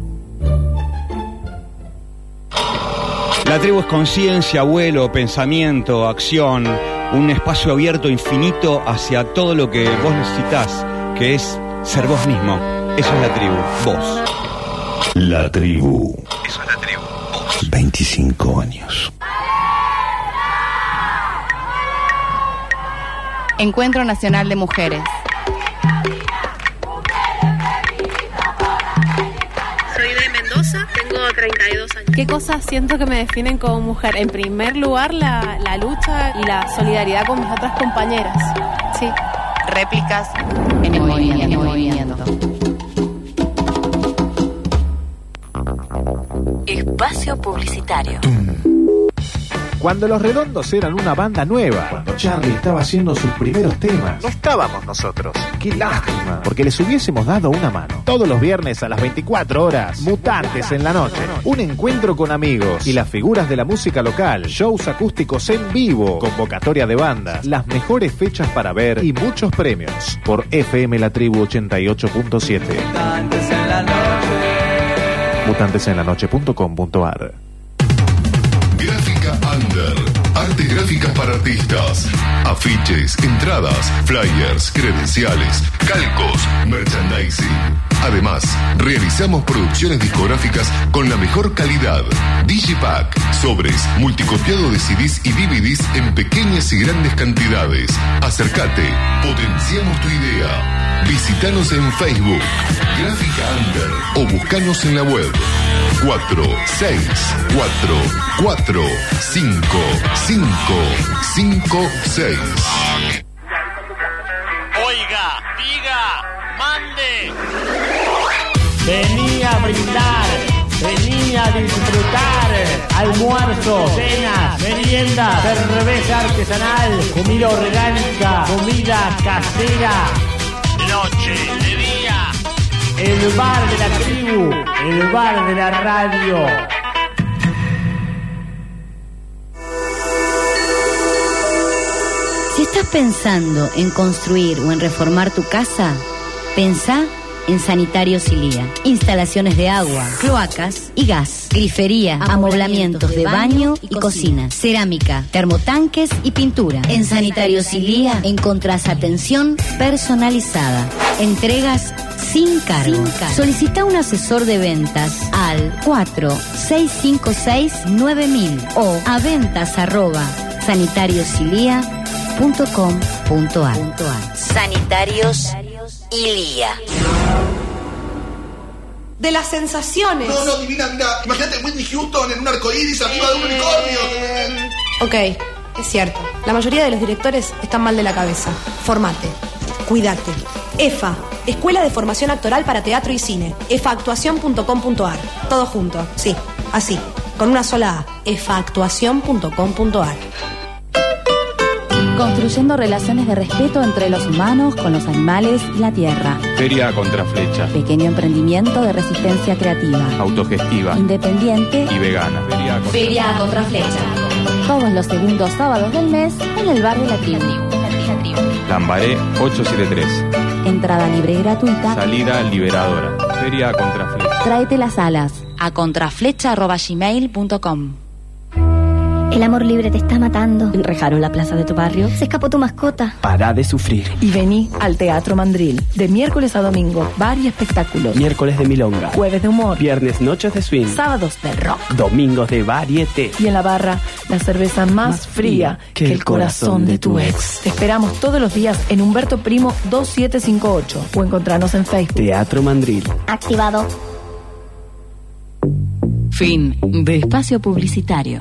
La tribu es conciencia, vuelo, pensamiento, acción, un espacio abierto infinito hacia todo lo que vos necesitas, que es ser vos mismo. Eso es la tribu, vos. La tribu. Eso es la tribu, vos. 25 años. Encuentro Nacional de Mujeres. Soy de Mendoza, tengo 32 años. ¿Qué cosas siento que me definen como mujer? En primer lugar, la lucha y la solidaridad con mis otras compañeras. Sí. Réplicas en el movimiento. Espacio publicitario. Cuando Los Redondos eran una banda nueva. Cuando Charlie estaba haciendo sus primeros temas. No estábamos nosotros. Qué lástima. Porque les hubiésemos dado una mano. Todos los viernes a las 24 horas. Mutantes en la noche. Un encuentro con amigos y las figuras de la música local. Shows acústicos en vivo. Convocatoria de bandas. Las mejores fechas para ver y muchos premios. Por FM La Tribu 88.7. Mutantes en la noche. Mutantesenlanoche.com.ar. Under. Artes gráficas para artistas. Afiches, entradas, flyers, credenciales, calcos, merchandising. Además, realizamos producciones discográficas con la mejor calidad. Digipack, sobres, multicopiado de CDs y DVDs en pequeñas y grandes cantidades. Acércate, potenciamos tu idea. Visítanos en Facebook, Gráfica Under, o buscanos en la web 4644455556. Oiga, diga, mande. Vení a brindar, vení a disfrutar. Almuerzo, cenas, meriendas, cerveza artesanal, comida orgánica, comida casera. Noche, de día. El bar de la tribu, el bar de la radio. Si estás pensando en construir o en reformar tu casa, pensá en Sanitarios Ilía. Instalaciones de agua, cloacas y gas, grifería, amoblamientos de baño y cocina, cerámica, termotanques y pintura. En Sanitarios Ilía encontrás atención personalizada, entregas sin cargo. Solicita un asesor de ventas al 4656-9000 o a ventas@sanitariosilia.com.ar. Sanitarios Ilía. De las sensaciones. No, divina, mira. Imagínate Whitney Houston en un arcoíris arriba de un unicornio. Ok, es cierto. La mayoría de los directores están mal de la cabeza. Formate. Cuídate. EFA, Escuela de Formación Actoral para Teatro y Cine. efaactuación.com.ar. Todo junto, sí, así, con una sola A. efaactuación.com.ar. Construyendo relaciones de respeto entre los humanos con los animales y la tierra. Feria Contraflecha. Pequeño emprendimiento de resistencia creativa. Autogestiva. Independiente. Y vegana. Feria Contraflecha. Todos los segundos sábados del mes en el bar de la tribu. Lambaré 873. Entrada libre y gratuita. Salida liberadora. Feria Contraflecha. Tráete las alas a contraflecha@gmail.com. El amor libre te está matando. Enrejaron la plaza de tu barrio. Se escapó tu mascota. Pará de sufrir. Y vení al Teatro Mandril. De miércoles a domingo, bar y espectáculos. Miércoles de milonga. Jueves de humor. Viernes noches de swing. Sábados de rock. Domingos de varieté. Y en la barra, la cerveza más fría que el corazón de tu ex. Te esperamos todos los días en Humberto Primo 2758 o encontrarnos en Facebook. Teatro Mandril. Activado. Fin de espacio publicitario.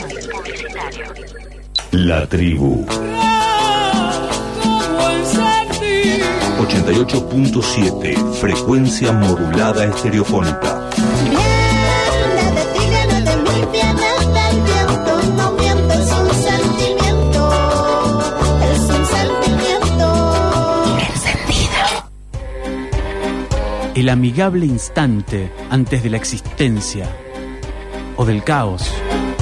La tribu. Como el 88.7, frecuencia modulada estereofónica. No miento, es un sentimiento, es un sentimiento. Encendido. El amigable instante antes de la existencia o del caos.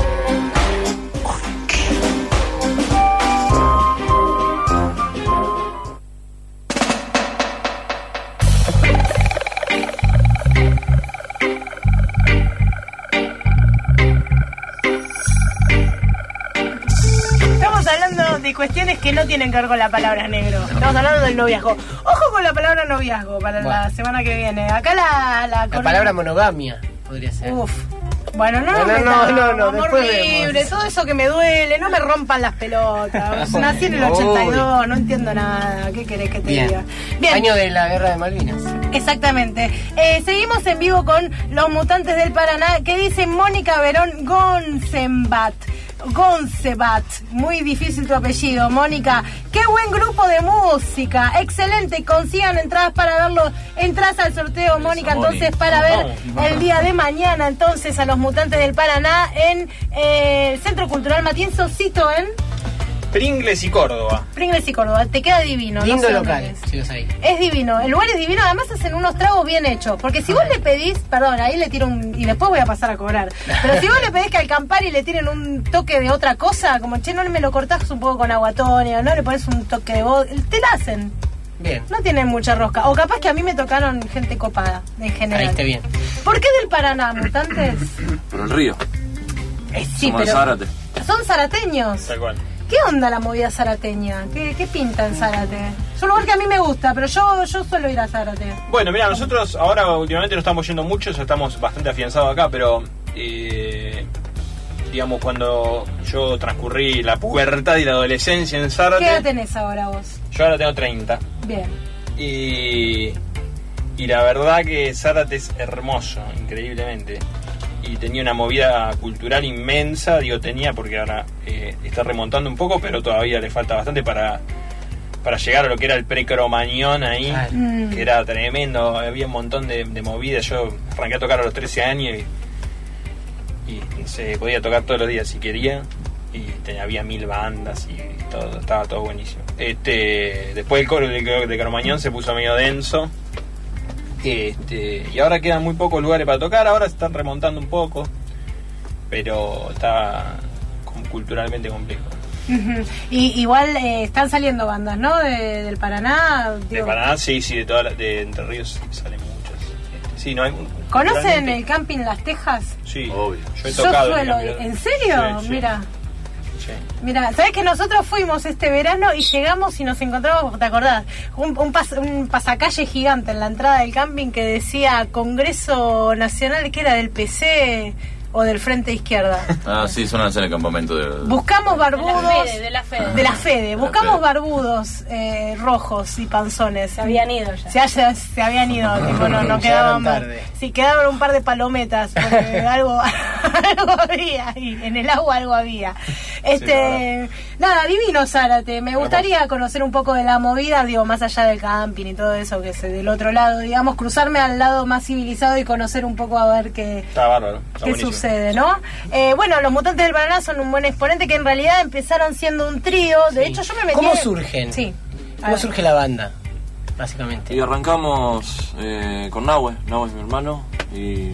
Cuestiones que no tienen que ver con la palabra negro. Estamos hablando del noviazgo. Ojo con la palabra noviazgo para la semana que viene. Acá la palabra monogamia podría ser. Uf. Bueno, no, amor libre, todo eso que me duele, no me rompan las pelotas. Nací en el 82, no entiendo nada. ¿Qué querés que te diga? Bien. Año de la Guerra de Malvinas. Exactamente. Seguimos en vivo con los mutantes del Paraná, que dice Mónica Verón Goncebat, muy difícil tu apellido, Mónica. Qué buen grupo de música, excelente. Consigan entradas para verlo, entras al sorteo, Mónica, entonces para ver el día de mañana, entonces a los mutantes del Paraná en el Centro Cultural Matienzo, cito en Pringles y Córdoba. Pringles y Córdoba, te queda divino. Lindo no local, si los hay. Es divino, el lugar es divino, además hacen unos tragos bien hechos. Porque si vos le pedís, perdón, ahí le tiro y después voy a pasar a cobrar. Pero si vos le pedís que al Campari le tiren un toque de otra cosa, como che, no me lo cortás un poco con agua tónica, no le pones un toque de vodka, te la hacen. Bien. No tienen mucha rosca. O capaz que a mí me tocaron gente copada, en general. Ahí está bien. ¿Por qué del Paraná, mutantes? Por el río. Sí, somos pero Zárate. Son zarateños. Tal cual. ¿Qué onda la movida zarateña? ¿Qué pinta en Zárate? Es un lugar que a mí me gusta, pero yo suelo ir a Zárate. Bueno, mira, nosotros ahora últimamente no estamos yendo mucho, ya estamos bastante afianzados acá, pero digamos, cuando yo transcurrí la pubertad y la adolescencia en Zárate... ¿Qué edad tenés ahora vos? Yo ahora tengo 30. Bien. Y la verdad que Zárate es hermoso, increíblemente. Y tenía una movida cultural inmensa, digo tenía porque ahora está remontando un poco, pero todavía le falta bastante para llegar a lo que era el pre-Cromañón ahí, que era tremendo, había un montón de movidas. Yo arranqué a tocar a los 13 años y se podía tocar todos los días si quería, y había 1000 bandas y todo, estaba todo buenísimo. Después el coro de Cromañón se puso medio denso. Y ahora quedan muy pocos lugares para tocar, ahora se están remontando un poco, pero está culturalmente complejo. Y igual están saliendo bandas, ¿no? Del Paraná. De Paraná, sí, de Entre Ríos salen muchas. Sí, no hay. ¿Conocen el camping Las Tejas? Sí, obvio. Yo he tocado. ¿En serio? Sí. Mira. Mira, ¿sabés que nosotros fuimos este verano y llegamos y nos encontramos, ¿te acordás? Un pasacalle gigante en la entrada del camping que decía Congreso Nacional, que era del PC o del Frente Izquierda. Ah, sí, son en el campamento de... Buscamos barbudos... De la Fede. De la Fede. Buscamos barbudos rojos y panzones. Se habían ido ya. Se habían ido. Tipo, no quedaban más. Sí, quedaban un par de palometas. Porque algo había ahí. En el agua algo había. Nada, divino Zárate. Me gustaría conocer un poco de la movida, digo, más allá del camping y todo eso, que es del otro lado, digamos, cruzarme al lado más civilizado y conocer un poco a ver qué... Está bárbaro. ¿Qué sucede, no? Bueno, los Mutantes del Paraná son un buen exponente que en realidad empezaron siendo un trío. De hecho, yo me metí... ¿Cómo surgen? Sí. ¿Cómo surge la banda, básicamente? Y arrancamos con Nahue es mi hermano, y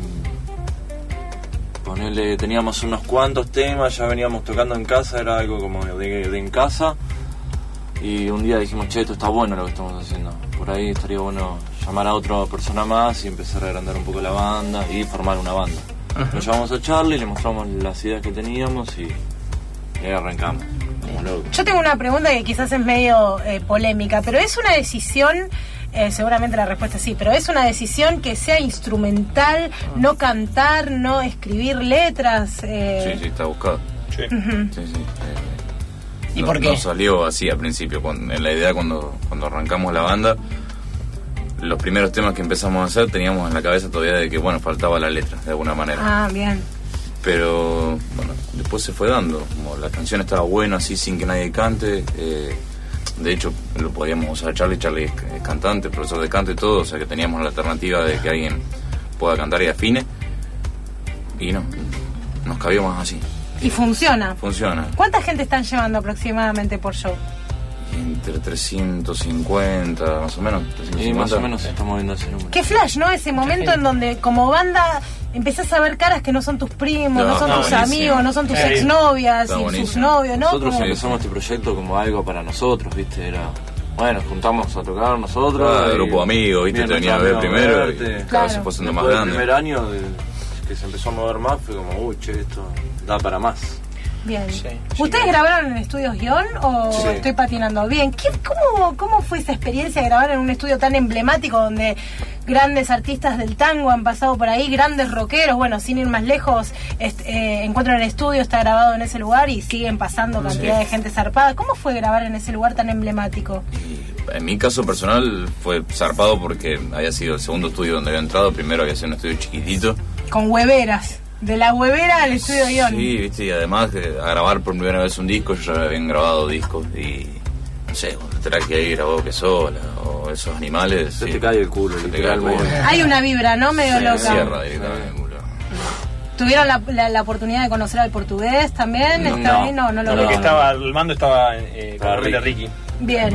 teníamos unos cuantos temas, ya veníamos tocando en casa, era algo como de en casa, y un día dijimos, che, esto está bueno lo que estamos haciendo, por ahí estaría bueno llamar a otra persona más y empezar a agrandar un poco la banda y formar una banda. Nos llamamos a Charlie, le mostramos las ideas que teníamos y ahí arrancamos. Yo tengo una pregunta que quizás es medio polémica, pero es una decisión, seguramente la respuesta es sí, pero es una decisión que sea instrumental, no cantar, no escribir letras. Sí, está buscado. Sí. ¿Y por qué? No salió así al principio, en la idea cuando arrancamos la banda. Los primeros temas que empezamos a hacer teníamos en la cabeza todavía de que, faltaba la letra, de alguna manera. Ah, bien. Pero, después se fue dando. Como la canción estaba buena, así, sin que nadie cante. De hecho, lo podíamos usar a Charlie. Charlie es cantante, profesor de canto y todo, o sea que teníamos la alternativa de que alguien pueda cantar y afine. Y no, nos cabíamos así. Y funciona. Funciona. ¿Cuánta gente están llevando aproximadamente por show? Entre 350, más o menos. 350. Y más o menos estamos viendo ese número. Qué flash, ¿no? Ese momento en donde como banda empezás a ver caras que no son tus primos, no son tus amigos, no son tus exnovias y sus novios, ¿no? Nosotros empezamos este proyecto como algo para nosotros, ¿viste? Era, bueno, juntamos a tocar nosotros. Grupo de amigos, ¿viste? Te venía a ver primero y cada vez se fue haciendo más grande. El primer año que se empezó a mover más fue como, uy, che, esto da para más. Bien. ¿Ustedes grabaron en Estudios Guión o estoy patinando? Bien. ¿Cómo fue esa experiencia de grabar en un estudio tan emblemático donde grandes artistas del tango han pasado por ahí, grandes rockeros? Bueno, sin ir más lejos, Encuentro en el Estudio está grabado en ese lugar y siguen pasando cantidad de gente zarpada. ¿Cómo fue grabar en ese lugar tan emblemático? En mi caso personal fue zarpado porque había sido el segundo estudio donde había entrado. Primero había sido un estudio chiquitito. Con hueveras. De la huevera al Estudio Guión. Sí, viste, y además a grabar por primera vez un disco, yo ya habían grabado discos y no sé, cuando te traje ahí grabado que sola o esos animales. Se te cae el culo, literalmente. Hay una vibra, ¿no? Medio loca. Cierra directamente el culo. ¿Tuvieron la oportunidad de conocer al portugués también? No, lo vi. Que estaba, el mando estaba con Ricky. Bien.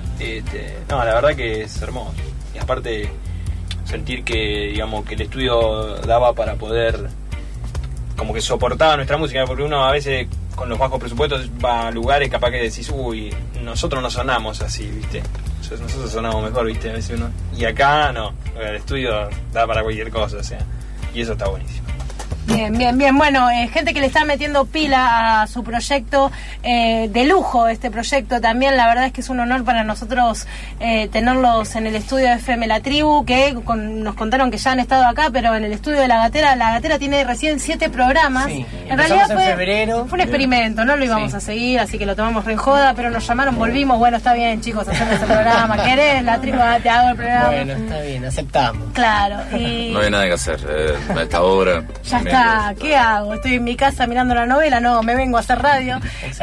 No, la verdad que es hermoso. Y aparte, sentir que, digamos, que el estudio daba para poder, como que soportaba nuestra música, porque uno a veces con los bajos presupuestos va a lugares capaz que decís, uy, nosotros no sonamos así, ¿viste? Nosotros sonamos mejor, ¿viste? A veces uno, y acá no, el estudio da para cualquier cosa, o sea, y eso está buenísimo. Bien. Bueno, gente que le está metiendo pila a su proyecto, de lujo este proyecto también. La verdad es que es un honor para nosotros tenerlos en el estudio de FM La Tribu, que nos contaron que ya han estado acá, pero en el estudio de La Gatera tiene recién 7 programas. Sí, en realidad febrero. Fue un experimento, no lo íbamos a seguir, así que lo tomamos re en joda, pero nos llamaron, volvimos. Bueno, está bien, chicos, hacemos ese programa. ¿Querés? La Tribu, te hago el programa. Bueno, está bien, aceptamos. Claro. No hay nada que hacer. A esta hora. Ya está. ¿Qué hago? Estoy en mi casa mirando la novela, no, me vengo a hacer radio.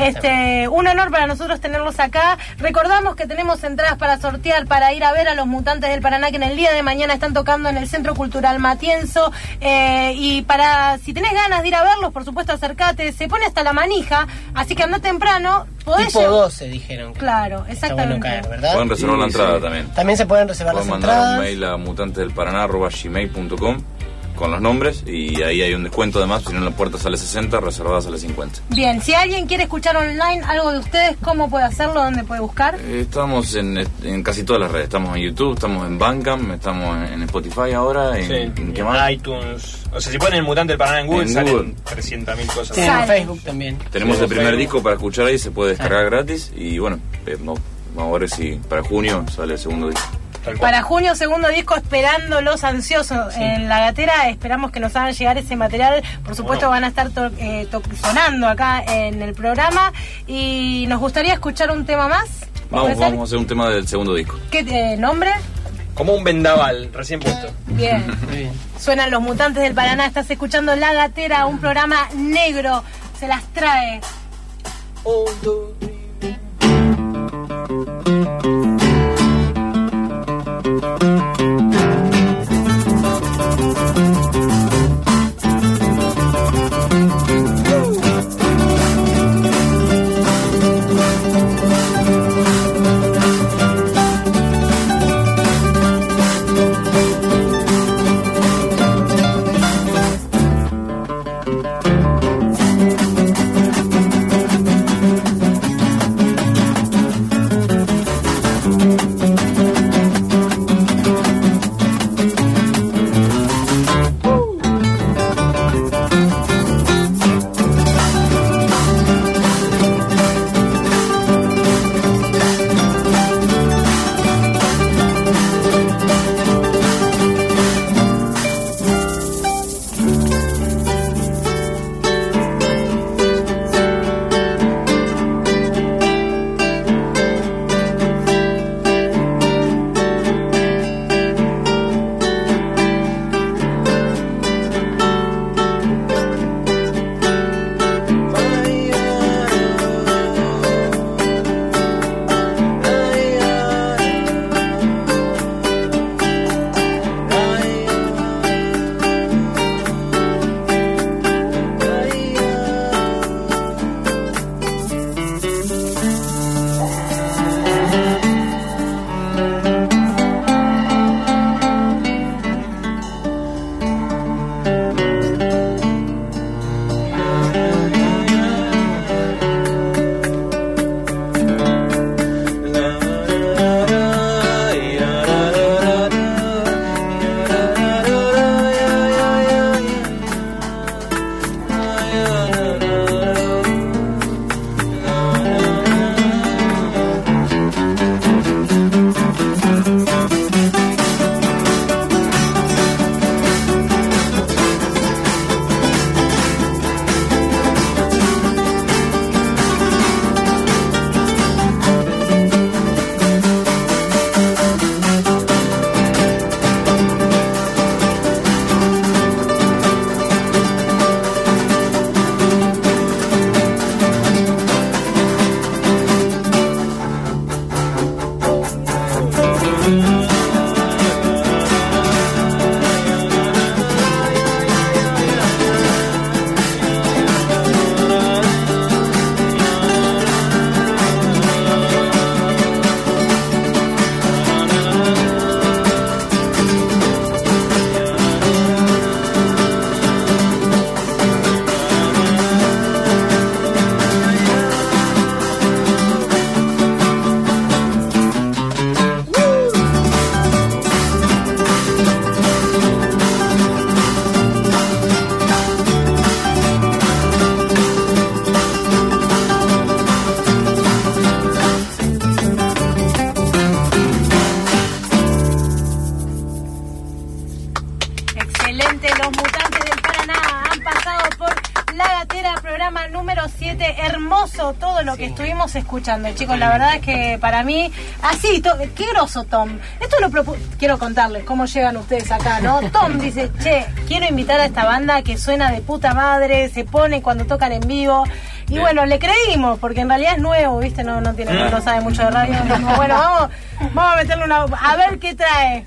Un honor para nosotros tenerlos acá. Recordamos que tenemos entradas para sortear para ir a ver a los Mutantes del Paraná, que en el día de mañana están tocando en el Centro Cultural Matienzo, y para, si tenés ganas de ir a verlos, por supuesto acércate, se pone hasta la manija, así que anda temprano. Tipo 12 dijeron. Claro, exactamente. Está bueno caer, ¿verdad? Pueden reservar la entrada también. También se pueden reservar las entradas. Pueden mandar un mail a mutantesdelparaná@gmail.com con los nombres y ahí hay un descuento además. Si no, en la puerta sale 60, reservada sale 50. Bien, si alguien quiere escuchar online algo de ustedes, ¿cómo puede hacerlo? ¿Dónde puede buscar? Estamos en casi todas las redes. Estamos en YouTube, estamos en Bandcamp, estamos en Spotify ahora, en ¿qué más? iTunes. O sea, si ponen el Mutante del Paraná en Google, salen 300.000 cosas. Sí, en Facebook también. Tenemos el primer disco para escuchar ahí, se puede descargar gratis y bueno, vamos a ver si para junio sale el segundo disco. Para junio, segundo disco, esperándolos ansiosos en La Gatera. Esperamos que nos hagan llegar ese material. Por supuesto, van a estar sonando acá en el programa. Y nos gustaría escuchar un tema más. Vamos a hacer un tema del segundo disco. ¿Qué nombre? Como un vendaval, recién puesto. Bien. Suenan los Mutantes del Paraná. Estás escuchando La Gatera, un programa negro. Se las trae. 1, 2, 3. programa número 7. Hermoso todo lo que estuvimos escuchando, chicos. La verdad es que para mí, así, qué groso Tom. Esto quiero contarles cómo llegan ustedes acá, ¿no? Tom dice, che, quiero invitar a esta banda que suena de puta madre, se pone cuando tocan en vivo. Y bueno, le creímos, porque en realidad es nuevo, ¿viste? No sabe mucho de radio. Bueno, vamos a meterle a ver qué trae.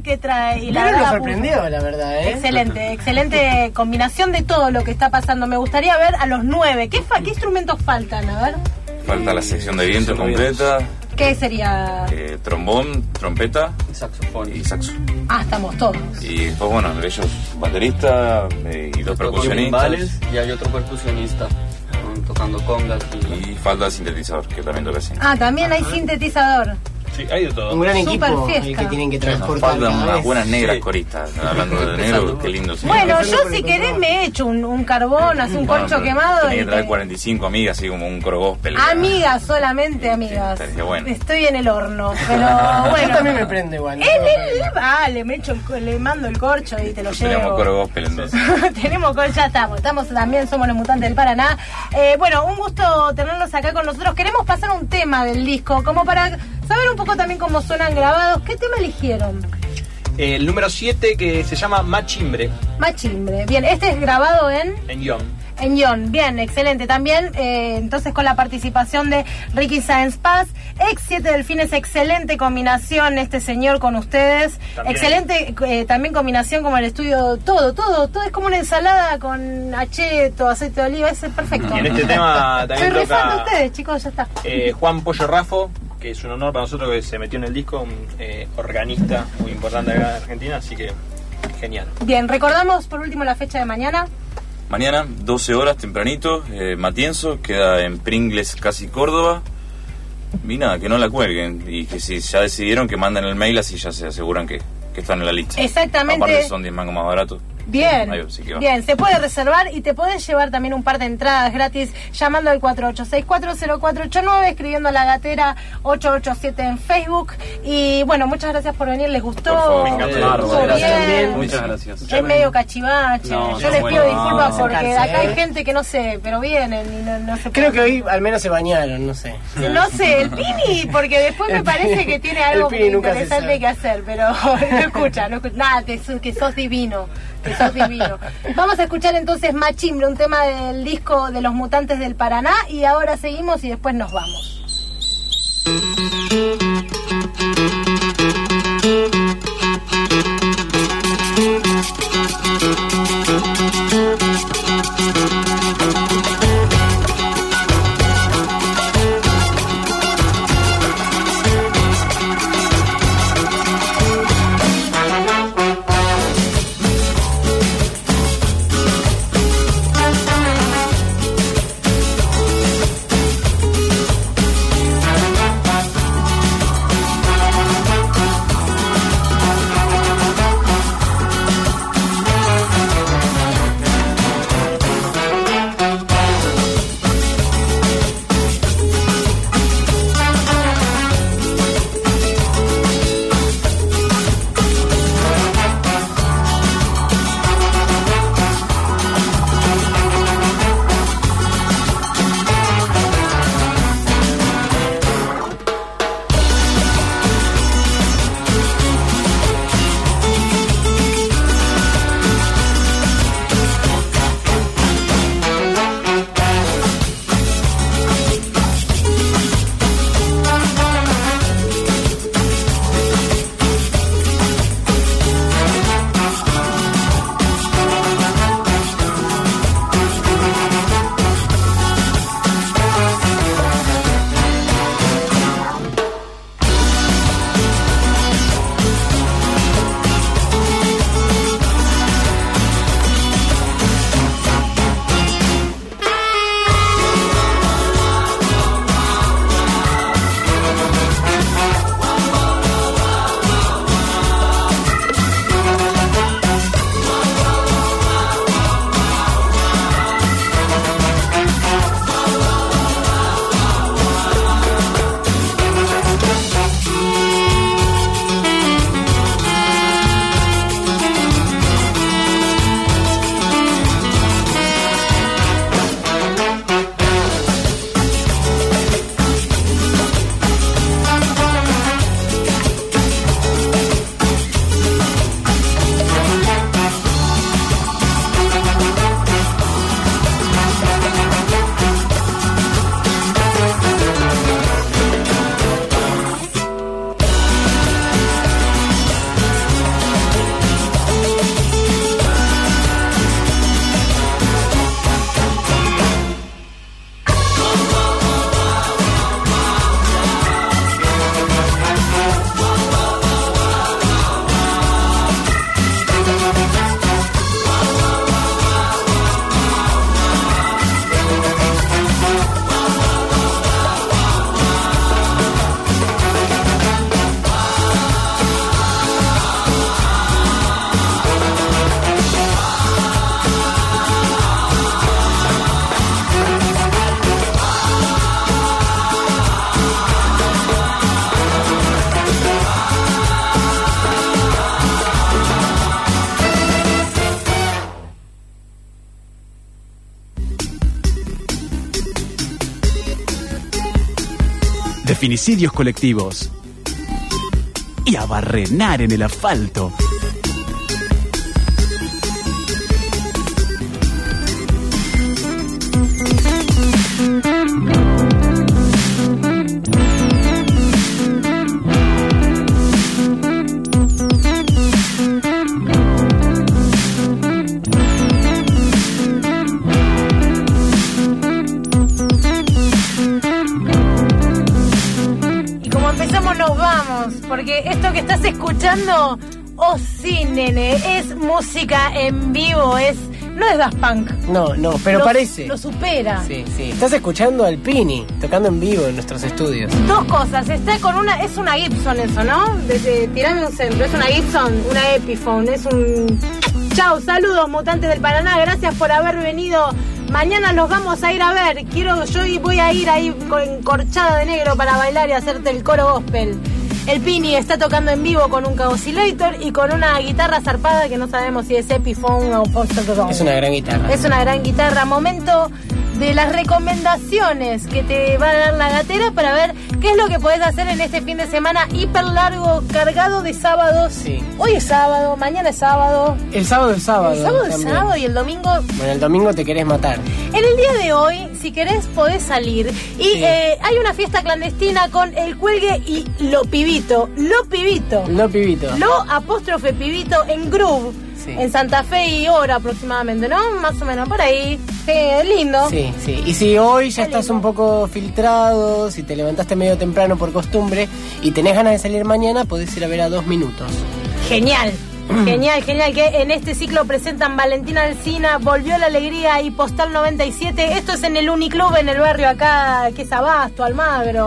Y la verdad, me sorprendió, la verdad, ¿eh? Excelente combinación de todo lo que está pasando. Me gustaría ver a los 9. ¿Qué instrumentos faltan? A ver. Falta la sección de viento completa. ¿Qué sería? Trombón, trompeta y saxofón. Y saxo. Estamos todos. Y después, bueno, ellos baterista y dos percusionistas. Y hay otro percusionista tocando congas. Y falta el sintetizador, que también toca así. También hay sintetizador. Sí, hay de todo. Un gran Super equipo fiesta. el que tienen que transportar. Faltan unas buenas negras coristas. Hablando de negro, qué lindo. Bueno, yo si querés me echo un carbón, hace un corcho quemado. Tenés que traer 45 amigas, así como un coro gospel. Amigas, solamente amigas. Sí, bueno. Estoy en el horno, pero bueno. Yo también me prendo igual. Vale, le mando el corcho y te lo llevo. Tenemos coro gospel entonces. Tenemos corcho, ya estamos también, somos los mutantes del Paraná. Bueno, un gusto tenerlos acá con nosotros. Queremos pasar un tema del disco, como para saber un poco también cómo suenan grabados. ¿Qué tema eligieron? El número 7, que se llama Machimbre. Machimbre. Bien, este es grabado en Yon. En Yon, bien, excelente. También, entonces, con la participación de Ricky Sáenz Paz, ex 7 Delfines, excelente combinación este señor con ustedes. También. Excelente también combinación como el estudio, todo es como una ensalada con acheto, aceite de oliva, es perfecto. Y en este tema también soy toca fan de ustedes, chicos, ya está. Juan Pollo Rafo, que es un honor para nosotros que se metió en el disco, un organista muy importante acá en Argentina, así que genial. Bien, recordamos por último la fecha de mañana. Mañana, 12 horas tempranito, Matienzo, queda en Pringles, casi Córdoba. Y nada, que no la cuelguen. Y que si ya decidieron, que manden el mail, así ya se aseguran que están en la lista. Exactamente. Aparte son 10 mangos más baratos. Bien, bien, se puede reservar y te puedes llevar también un par de entradas gratis llamando al 48640489, escribiendo a La Gatera 887 en Facebook. Y bueno, muchas gracias por venir, ¿les gustó? Por favor, bien. Muchas gracias. Es medio cachivache, yo les pido disculpas porque de acá hay gente que no sé, pero vienen y no se Creo que hoy al menos se bañaron, no sé. No sé, el Pini, porque después me parece que tiene algo muy interesante que hacer, pero no escucha, nada, que sos divino. Que sos divino. Vamos a escuchar entonces Machimbre, un tema del disco de Los Mutantes del Paraná, y ahora seguimos y después nos vamos. feminicidios colectivos y a barrenar en el asfalto. Porque esto que estás escuchando, oh sí, nene, es música en vivo, no es Daft Punk. No, pero parece. Lo supera. Sí. Estás escuchando al Pini, tocando en vivo en nuestros estudios. Dos cosas, está con es una Gibson eso, ¿no? Tirame un centro, es una Gibson, una Epiphone, es un... Chau, saludos mutantes del Paraná, gracias por haber venido. Mañana nos vamos a ir a ver, yo voy a ir ahí encorchada de negro para bailar y hacerte el coro gospel. El Pini está tocando en vivo con un K-Oscillator y con una guitarra zarpada que no sabemos si es Epiphone o Post-Tone. Es una gran guitarra. Es una gran guitarra. Momento de las recomendaciones que te va a dar la gatera para ver qué es lo que podés hacer en este fin de semana hiper largo, cargado de sábados. Sí. Hoy es sábado, mañana es sábado. El sábado es sábado. El sábado es sábado y el domingo... Bueno, el domingo te querés matar. En el día de hoy, si querés, podés salir. Y sí. Hay una fiesta clandestina con el cuelgue y lo pibito. Lo pibito. Lo apóstrofe pibito en Groove. Sí. En Santa Fe y Hora aproximadamente, ¿no? Más o menos por ahí. Sí, lindo. Sí. Y si hoy ya estás un poco filtrado, si te levantaste medio temprano por costumbre y tenés ganas de salir mañana, podés ir a ver a 2 Minutos. Genial, que en este ciclo presentan Valentina Alsina, Volvió la Alegría y Postal 97. Esto es en el Uniclub, en el barrio acá, que es Abasto, Almagro,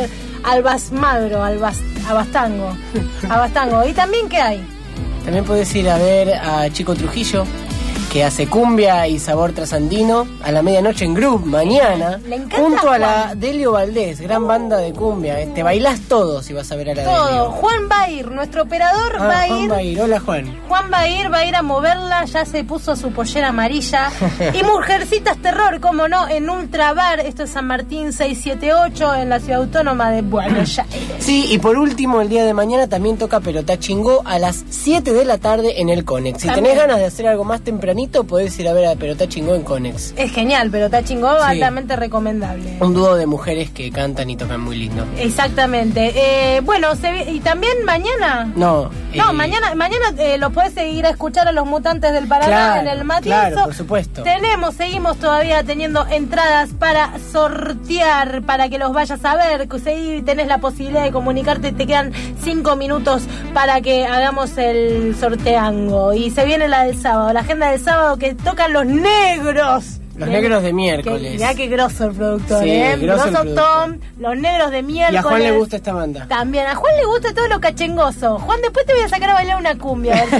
Abastango. ¿Y también qué hay? También podés ir a ver a Chico Trujillo, que hace cumbia y sabor trasandino a la medianoche en Groove mañana, junto a la Delio Valdés, gran banda de cumbia. Te bailás todo si vas a ver a la Delio. Juan va a ir, nuestro operador va a ir. Juan va a ir, hola Juan. Juan va a ir a moverla, ya se puso su pollera amarilla. Y Mujercitas Terror, como no, en Ultra Bar, esto es San Martín 678, en la ciudad autónoma de Buenos Aires. Sí, y por último, el día de mañana también toca Pelota Chingó a las 7 de la tarde en el Conex. Si tenés ganas de hacer algo más tempranito, podés ir a ver a Pelota Chingó en Conex. Es genial, Pelota Chingó, altamente recomendable. Un dúo de mujeres que cantan y tocan muy lindo. Exactamente. Bueno, y también mañana... mañana lo podés seguir a escuchar a los Mutantes del Paraná en el Matienzo. Claro, por supuesto. Seguimos todavía teniendo entradas para sortear, para que los vayas a ver, que si tenés la posibilidad de comunicarte, te quedan 5 minutos para que hagamos el sorteango. Y se viene la del sábado, la agenda del sábado, que tocan los negros. Los negros de miércoles. Mirá qué grosso el productor, sí, grosso Tom, los negros de miércoles. Y a Juan le gusta esta banda. También, a Juan le gusta todo lo cachengoso. Juan, después te voy a sacar a bailar una cumbia, a ver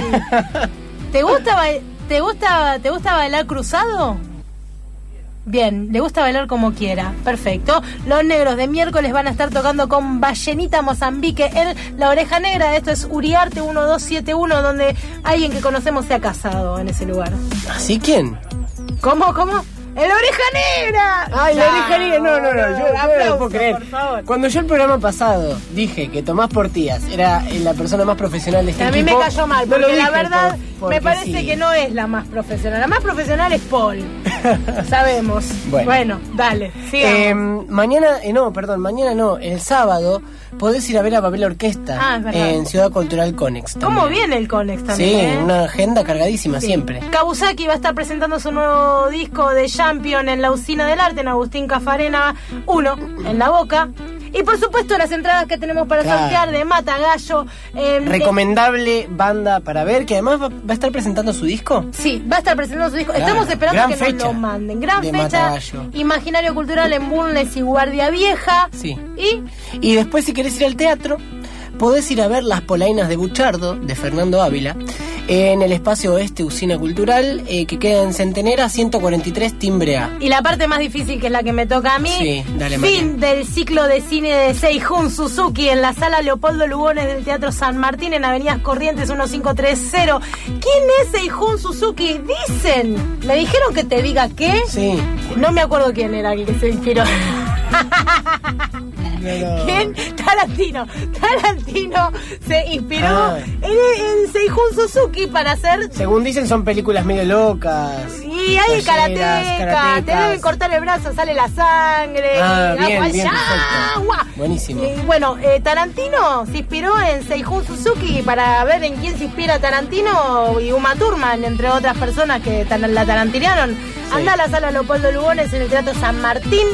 si... ¿Te gusta bailar cruzado? Bien, le gusta bailar como quiera. Perfecto. Los negros de miércoles van a estar tocando con Ballenita Mozambique en La Oreja Negra. Esto es Uriarte 1271, donde alguien que conocemos se ha casado en ese lugar. ¿Así quién? ¿Cómo? ¡El Oreja Negra! ¡Ay, la Oreja Negra! No, yo no puedo creer. Por favor. Cuando yo el programa pasado dije que Tomás Portías era la persona más profesional de este equipo... A mí me cayó mal, porque la verdad me parece que no es la más profesional. La más profesional es Paul. Sabemos. Bueno, dale, sigamos. Mañana no, el sábado podés ir a ver a Babel Orquesta en Ciudad Cultural Conex. ¿Cómo viene el Conex también? Sí, una agenda cargadísima siempre. Kawasaki va a estar presentando su nuevo disco de Champion en la Usina del Arte, en Agustín Cafarena 1, en La Boca. Y por supuesto las entradas que tenemos para sortear de Mata Gallo. Recomendable banda para ver, que además va a estar presentando su disco. Sí, va a estar presentando su disco. Estamos esperando que nos lo manden. Gran fecha. Imaginario Cultural en Bulnes y Guardia Vieja. Sí. Y después, si querés ir al teatro, podés ir a ver Las Polainas de Buchardo, de Fernando Ávila, en el espacio Oeste Usina Cultural, que queda en Centenera 143 Timbre A. Y la parte más difícil, que es la que me toca a mí, sí, dale, fin del ciclo de cine de Seijun Suzuki en la sala Leopoldo Lugones del Teatro San Martín, en Avenidas Corrientes 1530. ¿Quién es Seijun Suzuki? Dicen, me dijeron que te diga qué. Sí. No me acuerdo quién era el que se inspiró. ¿Quién? Tarantino. Tarantino se inspiró en Seijun Suzuki para hacer... Según dicen, son películas medio locas. Y hay karateka, te deben cortar el brazo, sale la sangre. Bien, buenísimo. Bueno, Tarantino se inspiró en Seijun Suzuki para ver en quién se inspira Tarantino y Uma Thurman, entre otras personas que la tarantinearon. Anda a la sala Leopoldo Lugones en el Teatro San Martín.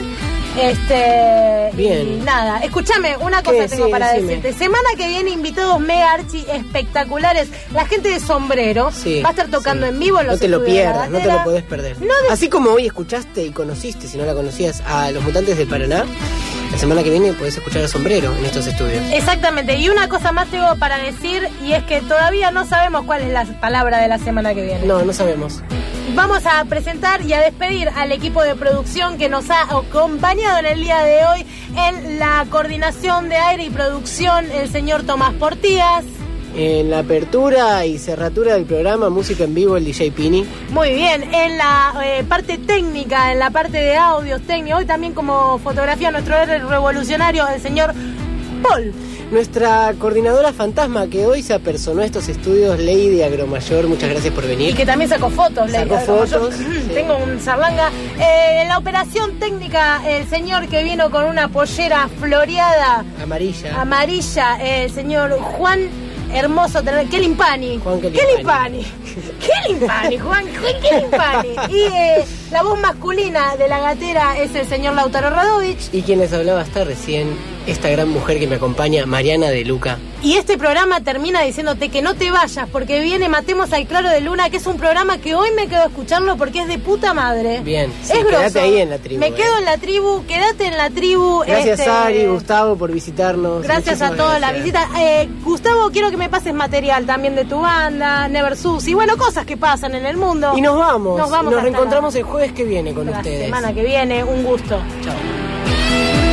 Bien. Y nada, escúchame, una cosa tengo para decirte. Semana que viene invitados mega archi espectaculares. La gente de Sombrero va a estar tocando en vivo en los estudios. No te lo pierdas, no te lo podés perder. Así como hoy escuchaste y conociste, si no la conocías, a los Mutantes del Paraná, la semana que viene podés escuchar a Sombrero en estos estudios. Exactamente, y una cosa más tengo para decir, y es que todavía no sabemos cuál es la palabra de la semana que viene. No sabemos. Vamos a presentar y a despedir al equipo de producción que nos ha acompañado en el día de hoy en la coordinación de aire y producción, el señor Tomás Portías. En la apertura y cerratura del programa, música en vivo, el DJ Pini. Muy bien, en la parte técnica, en la parte de audios técnicos, hoy también como fotografía, nuestro héroe revolucionario, el señor Paul. Nuestra coordinadora fantasma que hoy se apersonó a estos estudios, Lady Agromayor, muchas gracias por venir. Y que también sacó fotos, Lady Agromayor. Tengo un zarlanga. En la operación técnica, el señor que vino con una pollera floreada. Amarilla, el señor Juan Hermoso. Kelimpani. Juan Kelimpani. Juan Kelimpani. Y la voz masculina de la gatera es el señor Lautaro Radovich. Y quien les hablaba hasta recién, esta gran mujer que me acompaña, Mariana de Luca. Y este programa termina diciéndote que no te vayas, porque viene Matemos al Claro de Luna, que es un programa que hoy me quedo a escucharlo porque es de puta madre. Bien, sí, es quédate ahí en la tribu. Me quedo en la tribu, quédate en la tribu. Gracias Ari, Gustavo por visitarnos. Gracias a todos la visita. Gustavo, quiero que me pases material también de tu banda, Never Sus, y bueno, cosas que pasan en el mundo. Y nos vamos. Nos reencontramos el jueves que viene con ustedes. La semana que viene, un gusto. Chao.